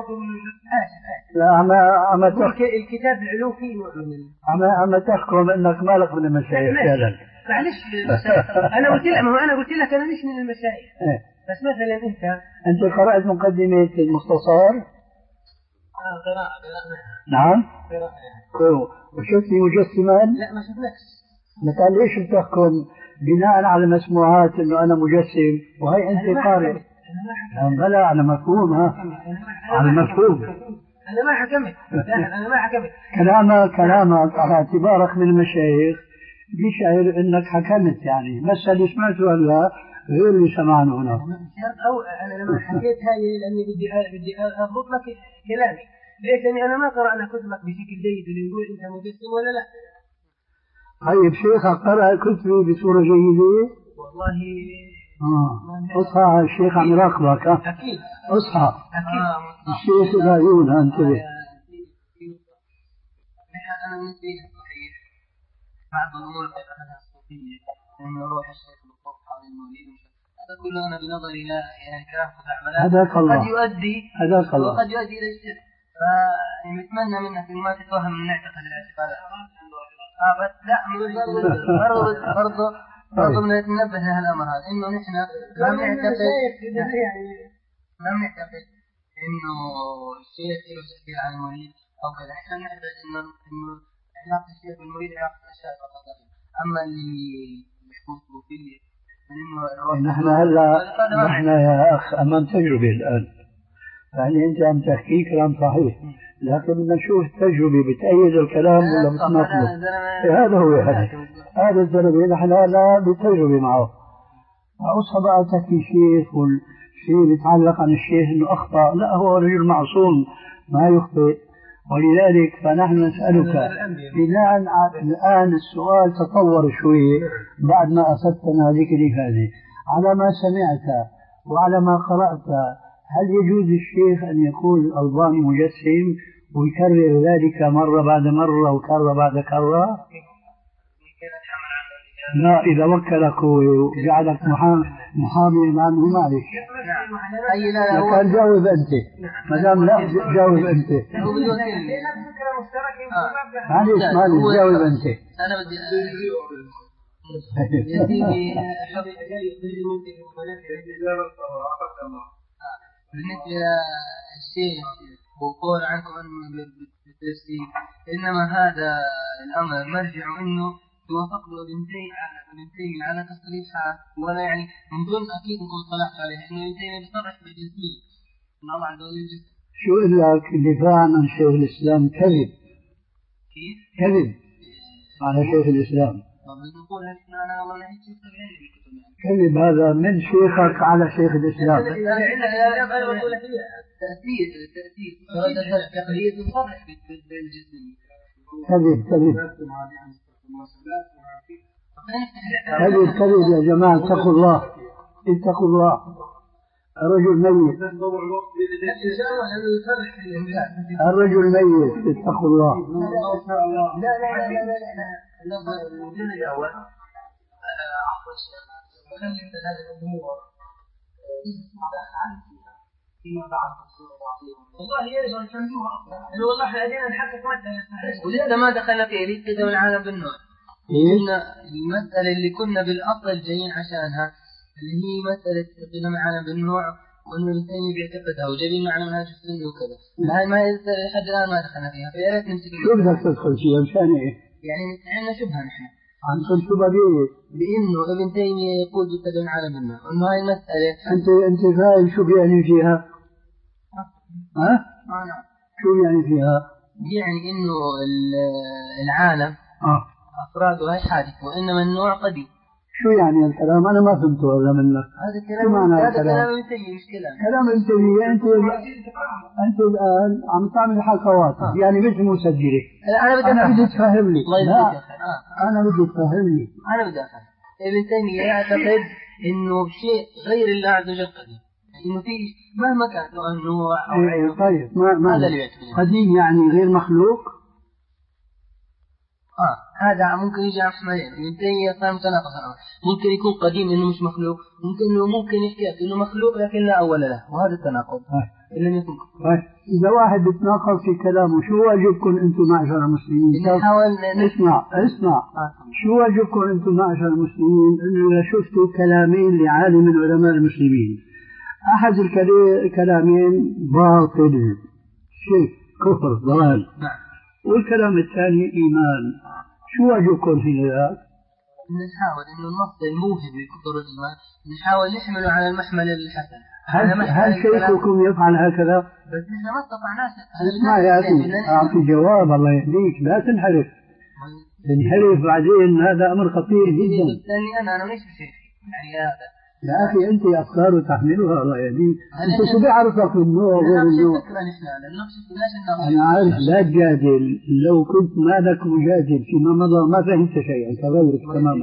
لا عم عم الكتاب العلو فيه نوع من عم عم تحكم انك مالك من المشايخ فعلا. معلش انا قلت لك ما هو انا قلت لك انا مش من المشايخ بس مثلا انت انت قرأت مقدمة المختصر؟ اه قراءة قراءة نعم قراءة. وشفت مجسما؟ لا ما شفناش. مثلا ليش بتحكم بناء على مسموعات انه انا مجسم وهي انت قارئ؟ بلا على مفهوم ها على مفهوم. انا ما حكمت انا ما حكمت كلامك كلامك على اعتبارك من المشايخ بيشعر انك حكمت يعني، بس اللي سمعته هلا غير اللي سمعنا هنا. او انا لما حكيت هاي لاني بدي بدي اضبط لك كلامي، ليش؟ لاني انا ما قرانا كتبك بشكل جيد ونقول انت مجسم ولا لا. طيب شيخك قرأ كتبي بصورة جيدة؟ والله اه اصحى الشيخ عم يراقبك. اكيد اصحى اكيد الشيخ العيون انتبه. انا بالنسبه لي صحيح بعض الامور اللي اخذها الصوفيه انه روح الشيخ بالطب حول المولد هذا كله انا بنظري لا يعني كلام خزعبلات هداك الله قد يؤدي هداك الله وقد يؤدي الى الشرك، فنتمنى منك ما تتوهم من نعتقد الاعتقادات. اه بس لا برضه برضه برضه ننبه لهالامر هذا انه نحن لم نعتقد لم نعتقد انه الشيخ له تاثير على المريد او كذا، احنا نعتقد انه انه علاقه الشيخ بالمريد علاقه اشياء فقط. اما اللي يحكون صوفيه انه نحن هلا نحن يا اخ امام تجربه الان، يعني انت عم تحكي كلام صحيح لكن بدنا نشوف التجربة بتأيد الكلام ولا بتناقضه. هذا هو هذا هذا الزلمة نحن لا بتجربة معه. أوصى بقى تحكي شيخ والشيء يتعلق عن الشيخ إنه أخطأ، لا هو رجل معصوم ما يخطئ. ولذلك فنحن نسألك بناء على الآن السؤال تطور شوي بعد ما أخذتنا هذه الإفادة على ما سمعت وعلى ما قرأت، هل يجوز الشيخ أن يقول الألباني مجسم ويكرر ذلك مرة بعد مرة وكرة بعد كرة؟ لا، إذا وكلك وجعلك محامي عنه معلش. كان جاوب أنت، ما دام لا جاوب أنت. معلش معلش جاوب أنت. أنا بدي يزيدي بالنسبة للشيخ وقول عنكم بالتفسير، إنما هذا الأمر مرجع إنه توافق له ابن تيمية على تصريحها، ولا يعني من دون أكيد نكون صلحت عليه إنه ابن تيمية بيصرح بالجسمية إن الله عز وجل جسم. شو لك دفاعا عن شيخ الإسلام كذب؟ كيف؟ كذب على شيخ الإسلام. نقول أنا والله ما هيك شفت بعيني بالكتب. كذب هذا من شيخك على شيخ الإسلام. تأثير تأثير تقليد وصرح بالجسمية. كذب كذب كذب كذب يا جماعة، اتقوا الله اتقوا الله. الرجل ميت، الرجل ميت، اتقوا الله. لا لا لا لا لا الجزء الأول عفوا الشيخ خلي مثل هذه الأمور فيما بعد والله يرجع يفهموها أفضل. والله احنا قاعدين نحقق مسألة ولسه ما دخلنا فيها ليش كده والعالم بالنوع. إن المسألة اللي كنا بالأصل جايين عشانها اللي هي مسألة قدم العالم بالنوع، وإنه الإنسان بيعتقدها وجايبين معنا منهج السنة وكذا. هاي ما لحد الآن ما دخلنا فيها، فيا ريت نمسك. شو بدك تدخل فيها مشان إيه؟ يعني عندنا شبهة نحن. عندكم شبهة بيه؟ بإنه ابن تيمية يقول بقدم العالم بالنوع، إنه هاي المسألة. أنت أنت فاهم شو بيعني فيها؟ ها؟ آه نعم. شو يعني فيها؟ يعني إنه العالم آه. أفراده هاي حادث، وإنما النوع قديم. شو يعني الكلام؟ أنا ما فهمته هذا منك. هذا كلام هذا كلام ابن تيمية مش كلام. كلام ابن تيمية. أنت أنت الآن عم تعمل حكوات آه. يعني مش مسجلة. أنا بدي أنا بدي تفهم لي. لا آه. أنا بدي تفهم لي. أنا بدي أفهم. ابن تيمية يعتقد إنه شيء غير الله عز وجل قديم، إنه في مهما كان سواء نوع أو عين. طيب ما ما هذا اللي يعتقد. قديم يعني غير مخلوق. آه هذا ممكن يجي عن حملين. ابن تيمية صار متناقض. ممكن يكون قديم إنه مش مخلوق، ممكن إنه ممكن يحكي إنه مخلوق لكن لا أول له، وهذا التناقض. آه. إلا يكون. آه. إذا واحد بتناقض في كلامه شو واجبكم أنتم معشر المسلمين؟ نحاول اسمع اسمع آه. شو واجبكم أنتم معشر المسلمين إنه إذا شفتوا كلامين لعالم من علماء المسلمين، أحد الكلامين باطل شرك كفر ضلال، نعم، والكلام الثاني إيمان، شو واجبكم في ذلك؟ نحاول إنه النص الموهم للكفر والإيمان نحاول نحمله على المحمل الحسن. هل, هل شيخكم يفعل هكذا؟ بس نحن ما استطعناش. اسمع يا أخي أعطي جواب الله يهديك، لا تنحرف. تنحرف بعدين هذا أمر خطير جدا. لأني أنا أنا ليش شيخ يعني هذا. يا أخي أنت أفكار تحملها الله يهديك. أنت شو بيعرفك النوع غير النوع؟ أنا عارف لا تجادل. لو كنت مالك مجادل فيما مضى ما فهمت شيئا كغيرك تماما.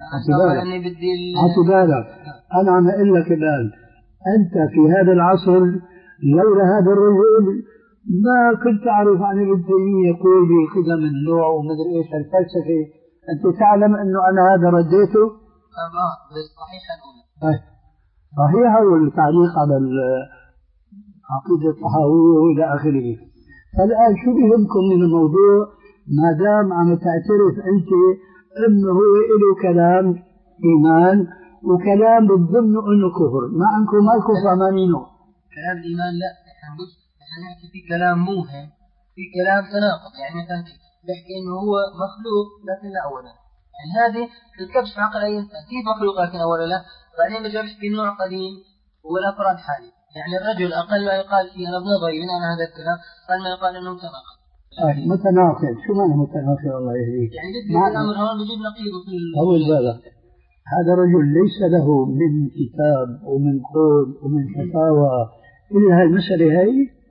اعطي بالك أنا عم أقول لك الآن أنت في هذا العصر لولا هذا الرجل ما كنت أعرف عن ابن تيمية يقول بقدم النوع ومدري إيش الفلسفة. أنت تعلم أنه أنا هذا رديته؟ آه بالصحيح الأولى. صحيح والتعليق على العقيدة الطحاوية وإلى آخره. فالآن شو بيهمكم من الموضوع ما دام عم تعترف أنت أنه هو له كلام إيمان وكلام بتظنوا أنه كفر، ما أنكم مالكم فهمانينه. كلام الإيمان لا، نحن بص نحن نحكي في كلام موهم، في كلام تناقض. يعني مثلا بحكي إنه هو مخلوق لكن لا أولا، يعني هذه تركبش في عقل أي إنسان. كيف مخلوق لكن أولا لا؟ بعدين بجرش في النوع قديم والأفراد حالي. يعني الرجل أقل ما يقال فيه أنا بنظري من أنا هذا الكلام أقل ما يقال إنه متناقض. آه متناقض. شو معنى متناقض الله يهديك؟ يعني بدي الأمر هون بجيب نقيضه في أول بالك هذا رجل ليس له من كتاب ومن قول ومن فتاوى إلا هاي المسألة هاي.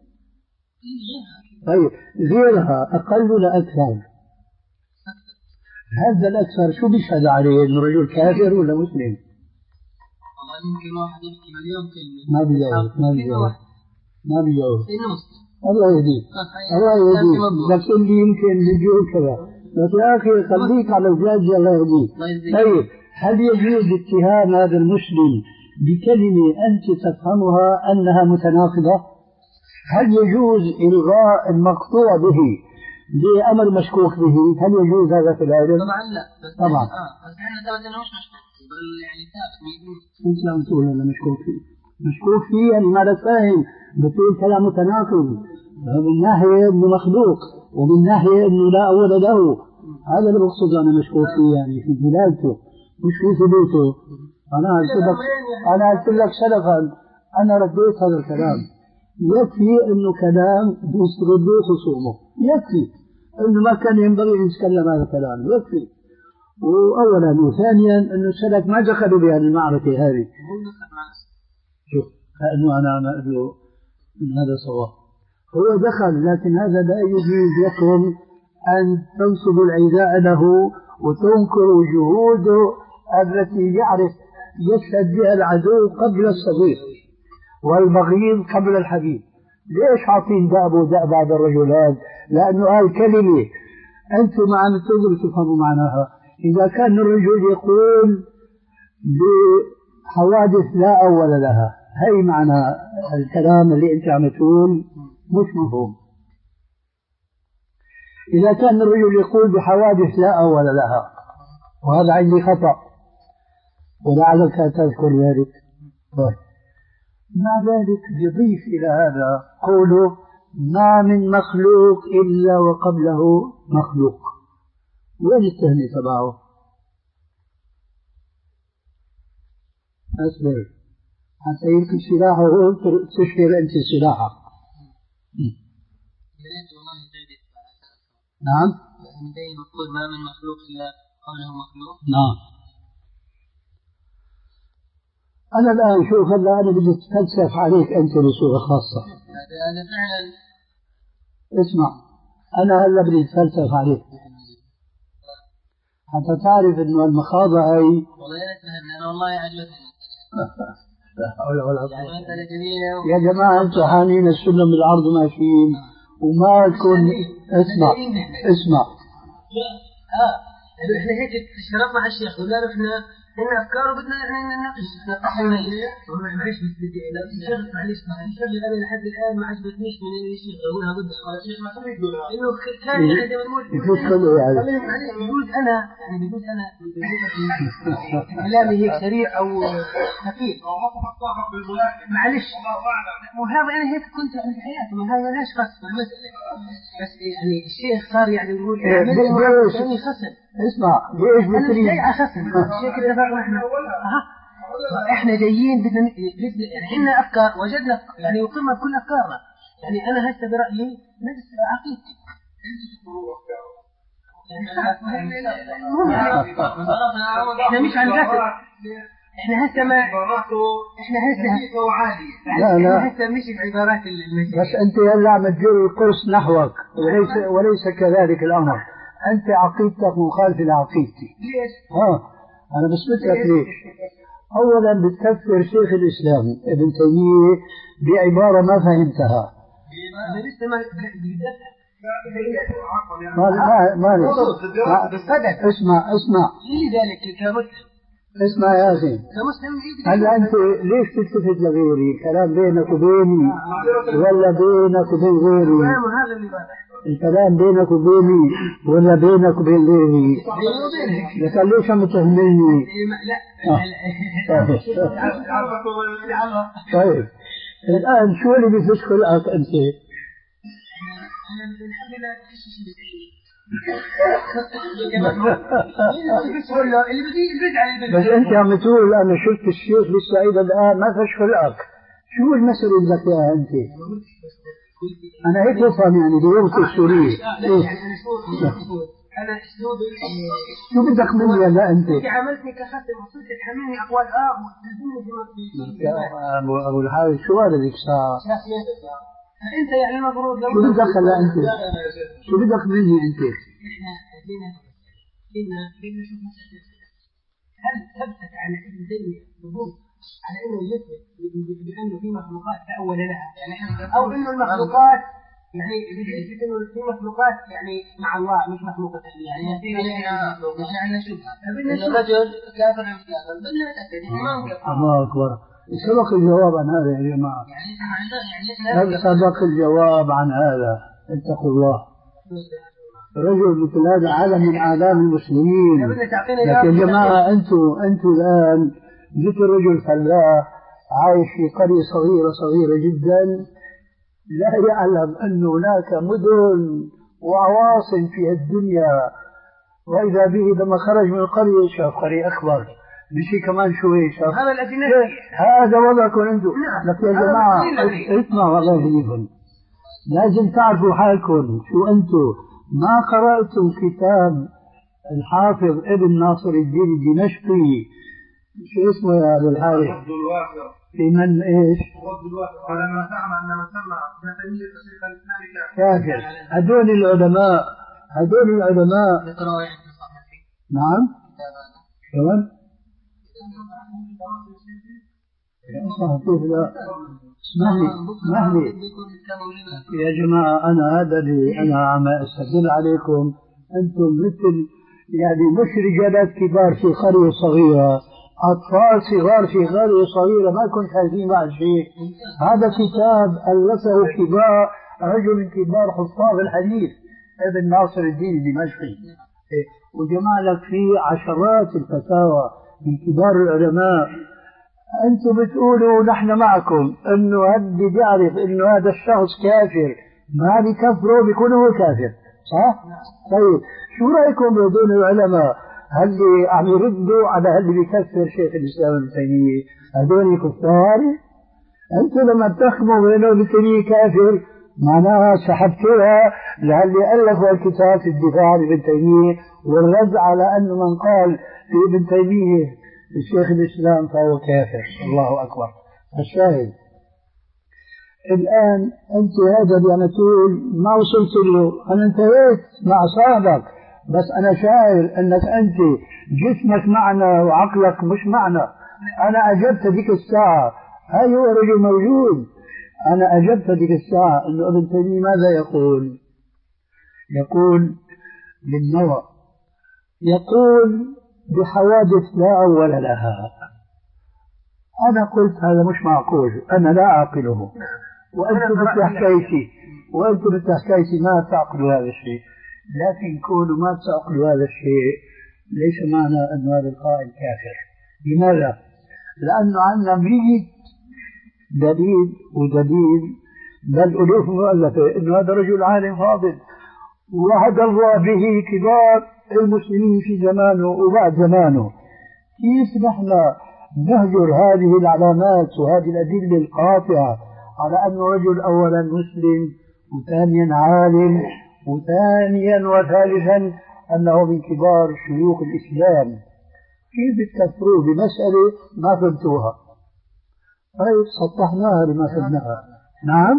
طيب غيرها أقل ولا أكثر؟ هذا الأكثر شو بيشهد عليه إنه رجل كافر ولا مسلم؟ والله ممكن واحد يحكي مليون كلمة ما بيجاوب ما بيجاوب ما بيجاوب إنه مسلم الله يهديك الله يهديك بس اللي يمكن بيجوز كذا بس يا أخي خليك على الجاج الله يهديك. طيب هل يجوز اتهام هذا المسلم بكلمة أنت تفهمها أنها متناقضة؟ هل يجوز إلغاء المقطوع به بأمر مشكوك به؟ هل يجوز هذا في العلم؟ طبعا لا بس طبعا اه بس احنا ثبت انه مش مشكوك بل يعني ثابت يجوز. انت لم تقول انه مشكوك فيه. مشكوك فيه يعني ما فاهم بتقول كلام متناقض من ناحية انه مخلوق ومن ناحية انه لا اول له. هذا اللي بقصد انا مشكوك فيه يعني في دلالته مش في ثبوته. انا قلت لك انا قلت لك سلفا انا رديت هذا الكلام. يكفي انه كلام بيستغلوه خصومه، يكفي انه ما كان ينبغي ان يتكلم هذا الكلام، يكفي. واولا وثانيا انه السلف ما دخلوا بهذه المعركه هذه. شوف كانه انا ما اقول له ان هذا صواب. هو دخل لكن هذا لا يجوز لكم ان تنصبوا العداء له وتنكروا جهوده التي يعرف يشهد بها العدو قبل الصديق والبغيض قبل الحبيب. ليش حاطين دأب ودأب بعد الرجلات؟ لأنه قال كلمة أنتم ما عم تقدروا تفهموا معناها. إذا كان الرجل يقول بحوادث لا أول لها، هي معنى الكلام اللي أنت عم تقول مش مفهوم. إذا كان الرجل يقول بحوادث لا أول لها وهذا عندي خطأ ولعلك تذكر ذلك. طيب مع ذلك يضيف إلى هذا قوله ما من مخلوق إلا وقبله مخلوق. وين التهنئة تبعه؟ أصبر حتى يلقي سلاحه تشهر أنت سلاحه. نعم يقول ما من مخلوق إلا قبله مخلوق. نعم. أنا الآن شوف هلا أنا بدي أتفلسف عليك أنت بصورة خاصة. هذا فعلا. اسمع أنا هلا بدي أتفلسف عليك حتى تعرف إنه المخاضة هي. والله أتفهم أنا والله عجبتني. لا حول ولا قوة. يا جماعة أنتم حامين السلم بالعرض ماشيين وما تكون. اسمع اسمع. آه إحنا هيك اشترطنا على الشيخ ولا إحنا إن أفكاره بدنا إحنا نناقش نطرح المية معلش بس بدي لا الشيخ معلش معلش أنا لحد الآن ما عجبتنيش من اللي الشيخ أقولها قدام الشيخ ما خليه يقولها إنه كان عندما نقول يفوت كله يعني بيقول أنا يعني بيقول أنا كلامي هيك سريع أو خفيف معلش وهذا أنا هيك كنت في حياتي ما هذا ليش خص المسألة بس يعني الشيخ صار يعني يقول يعني خصم. اسمع ليش بتريد احنا جايين بدنا يعني عندنا افكار وجدنا يعني وصلنا بكل افكارنا يعني انا هسه برايي نفس عقيدتي احنا مش عن قتل احنا هسه ما احنا هسه لا لا هسه مش بعبارات المسيح بس انت هلا عم تجر القرص نحوك وليس وليس كذلك الامر. أنت عقيدتك مخالفة لعقيدتي. ليش؟ آه أنا بثبت لك ليش. أولا بتكفر شيخ الإسلام ابن تيمية بعبارة ما فهمتها. أنا لسه ما ما ما ما اسمع اسمع. لذلك كمسلم. اسمع يا أخي. كمسلم. هلا أنت ليش تلتفت لغيري؟ كلام بينك وبيني ولا بينك وبين غيري؟ هذا اللي واضح. الكلام بينك وبيني ولا بينك وبين غيري؟ لكن ليش عم تهملني؟ لا طيب الآن شو اللي بيفش خلقك أنت؟ بس أنت عم تقول أنا شفت الشيخ لسه الآن ما فش خلقك. شو المسألة اللي بدك إياها أنت؟ أنا هيك بفهم يعني بلغة السورية. أنا أسلوبي شو بدك مني هلا أنت؟ عملتني كخصم وصرت تحملني أقوال آه أبو أبو الحارث شو هذا ذيك الساعة؟ أنت يعني المفروض شو بدك هلا أنت؟ شو بدك مني أنت؟ إحنا بدينا بدينا بدينا نشوف مسألة هل ثبتت عن ابن تيمية نبوة على انه يثبت بانه في مخلوقات لا اول لها، يعني او انه المخلوقات يعني بيثبت انه في مخلوقات يعني مع الله مش مخلوقة يعني في نحن عندنا شبهة ان الرجل كافر ام كافر بدنا نتاكد ما نقول الله اكبر. سبق الجواب عن هذا يا جماعه، يعني يعني سبق الجواب عن هذا. اتقوا الله. رجل مثل هذا عالم من اعلام المسلمين. لكن يا جماعه انتم انتم الان مثل رجل فلاح عايش في قريه صغيره صغيره جدا، لا يعلم أن هناك مدن وعواصم في الدنيا، وإذا به لما خرج من القرية شاف قرية أكبر، مشي كمان شوي شاف. هذا الأجنبي هذا وضعكم أنتم. لكن يا جماعة اسمعوا الله يهديكم، لازم تعرفوا حالكم شو أنتم. ما قرأتم كتاب الحافظ ابن ناصر الدين الدمشقي شو اسمه يا أبو الحارث؟ في من ايش؟ ولما زعم ان من سمى ابن تيميه شيخ الاسلام كافر. هذول العلماء هذول العلماء نعم شلون؟ اسمح لي اسمح لي يا جماعه، انا هذا اللي انا عم استدل عليكم. انتم مثل يعني مش رجالات كبار في قريه صغيره، أطفال صغار في قرية صغيرة ما كنت خايفين مع شيء. هذا كتاب ألفه كبار رجل من كبار حفاظ الحديث ابن ناصر الدين الدمشقي، وجمع لك فيه عشرات الفتاوى من كبار العلماء. أنتم بتقولوا نحن معكم إنه هدي بيعرف إنه هذا الشخص كافر، ما بكفره بيكون هو كافر، صح؟ طيب شو رأيكم بهذول العلماء هل عم يردوا على هل بيكفر شيخ الاسلام ابن تيميه؟ هذول كفار. انتم لما تحكموا بانه ابن تيميه كافر معناها سحبتوها للي الفوا الكتاب في الدفاع عن ابن تيميه والرد على انه من قال في ابن تيميه شيخ الاسلام فهو كافر. الله اكبر. الشاهد الان انت هذا اللي انا تقول ما وصلت له، انا انتهيت مع صاحبك، بس أنا شاعر أنك أنت جسمك معنا وعقلك مش معنا. أنا أجبت ذيك الساعة، هاي هو رجل موجود، أنا أجبت ذيك الساعة أنه ابن تيمية ماذا يقول؟ يقول بالنوى، يقول بحوادث لا أول لها. أنا قلت هذا مش معقول، أنا لا أعقله، وأنتم مثل حكايتي وأنتم مثل حكايتي ما تعقلوا هذا الشيء. لكن كونوا ما تعقلوا هذا الشيء ليس معنى أن هذا القائل كافر. لماذا؟ لأنه عندنا مئة دليل ودليل بل ألوف مؤلفة أن هذا رجل عالم فاضل وهدى الله به كبار المسلمين في زمانه وبعد زمانه. كيف نحن نهجر هذه العلامات وهذه الأدلة القاطعة على أنه رجل أولا مسلم وثانيا عالم وثانيا وثالثا أنه من كبار شيوخ الإسلام؟ كيف تكفروا بمسألة ما فهمتوها؟ طيب سطحناها لما فهمناها. نعم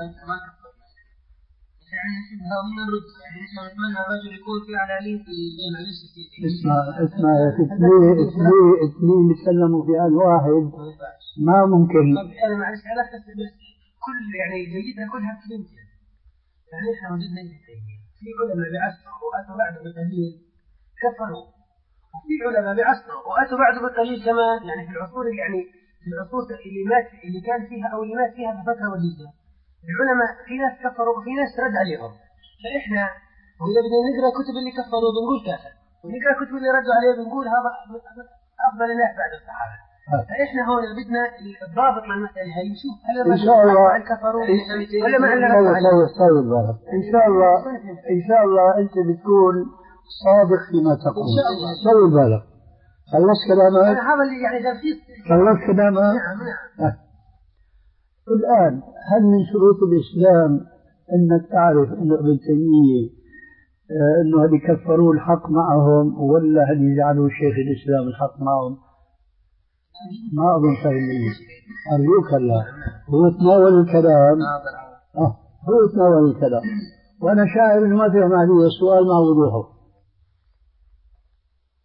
اسمع اسمع يا اثنين اثنين اثنين بيتكلموا في آن واحد ما ممكن. أنا معلش أنا بس كل يعني جيدنا كلها فهمت. يعني إحنا وجدنا في علماء بعصره وأتوا بعده بقليل كفروا، وفي علماء بعصره وأتوا بعده بقليل كمان، يعني في العصور يعني في العصور اللي مات اللي كان فيها أو اللي مات فيها بفترة وجيزة العلماء في ناس كفروا وفي ناس رد عليهم. فإحنا وإذا بدنا نقرأ كتب اللي كفروا بنقول كافر، ونقرأ كتب اللي ردوا عليه بنقول هذا أفضل الناس بعد الصحابة. فإحنا هون بدنا الضابط للمسألة هي نشوف هل إن شاء الله كفروا ولا ما أن ردوا عليه. إن شاء الله إن شاء الله أنت بتكون صادق فيما تقول. إن شاء الله. طول بالك. خلص كلامك. أنا هذا اللي يعني درسيت. خلص كلامك. نعم نعم. الآن هل من شروط الإسلام أنك تعرف أن ابن تيمية أنه هل يكفروا الحق معهم ولا هل يجعلوا شيخ الإسلام الحق معهم؟ ما أظن فهمني. أرجوك الله. هو تناول الكلام. آه هو تناول الكلام. وأنا شاعر أنه ما فهم عليه السؤال مع وضوحه.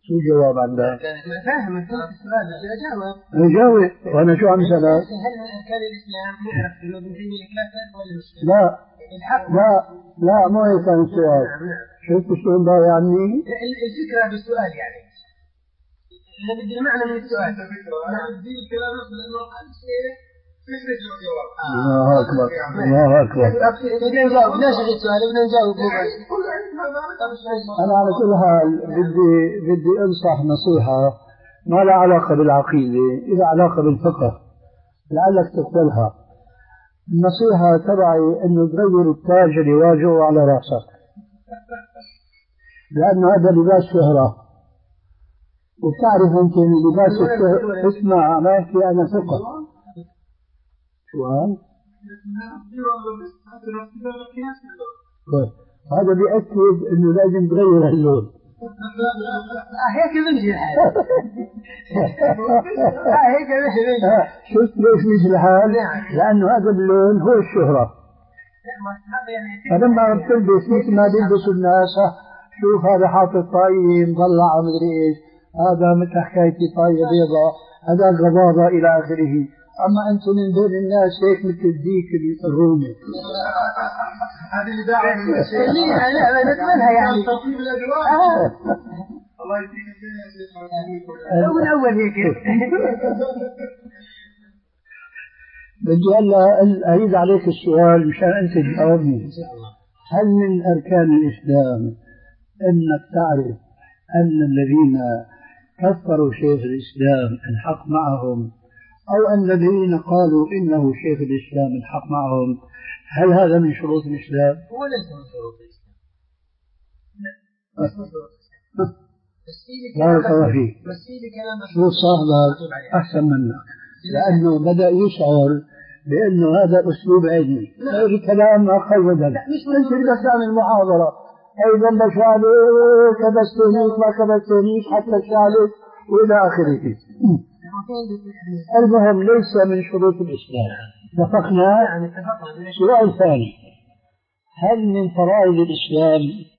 شو الجواب عن ذلك؟ فاهم السؤال أجاوب. أجاوب وأنا شو عم سألك؟ هل من أركان الإسلام نعرف إنه ابن تيمية كافر ولا مش؟ لا الحق لا لا مو هيك كان السؤال. شفت شلون ده يعني؟ الفكرة بالسؤال يعني. أنا بدي المعنى من السؤال. أنا بدي الكلام نفسه لأنه أقل شيء فكرة الجواب. الله أكبر الله أكبر. بدنا نجاوب بدناش السؤال بدنا نجاوب مو بس. أنا على كل حال بدي بدي أنصح نصيحة ما لها علاقة بالعقيدة، لها علاقة بالفقه لعلك تقبلها. النصيحة تبعي إنه تغير التاج اللي واجهه على رأسك، لأنه هذا لباس شهرة، وبتعرف أنت لباس الشهرة. اسمع أنا أحكي أنا فقه. شو هذا؟ هذا بيأكد إنه لازم تغير اللون. هيك بيجي الحال. هيك بيجي. شفت ليش مش الحال؟ لأنه هذا اللون هو الشهرة. فلما بتلبس مثل ما بيلبس الناس، شوف هذا حاطط طاقية مطلع مدري إيش، هذا مثل حكايتي طاقية بيضاء، هذا غضاضة إلى آخره. أما أنت من بين الناس هيك مثل الديك الرومي. هذه اللي داعي من الشيء. لا نتمنها يعني. تطيب الأجواء. الله يديك الدنيا. من أول هيك. بدي هلا أعيد عليك السؤال مشان أنت تجاوبني. هل من أركان الإسلام أنك تعرف أن الذين كفروا شيخ الإسلام الحق معهم، أو أن الذين قالوا إنه شيخ الإسلام الحق معهم، هل هذا من شروط الإسلام؟ هو ليس من شروط الإسلام. لا يقوى فيه. شو صاحبك أحسن منك، لأنه بدأ يشعر بأنه هذا أسلوب علمي. الكلام ما قيدا. أنت بدك تعمل محاضرة أيضا بشالك كبستونيك ما كبستونيك حتى شالك وإلى آخره. المهم ليس من شروط الإسلام. اتفقنا؟ سؤال ثاني، هل من فرائض الإسلام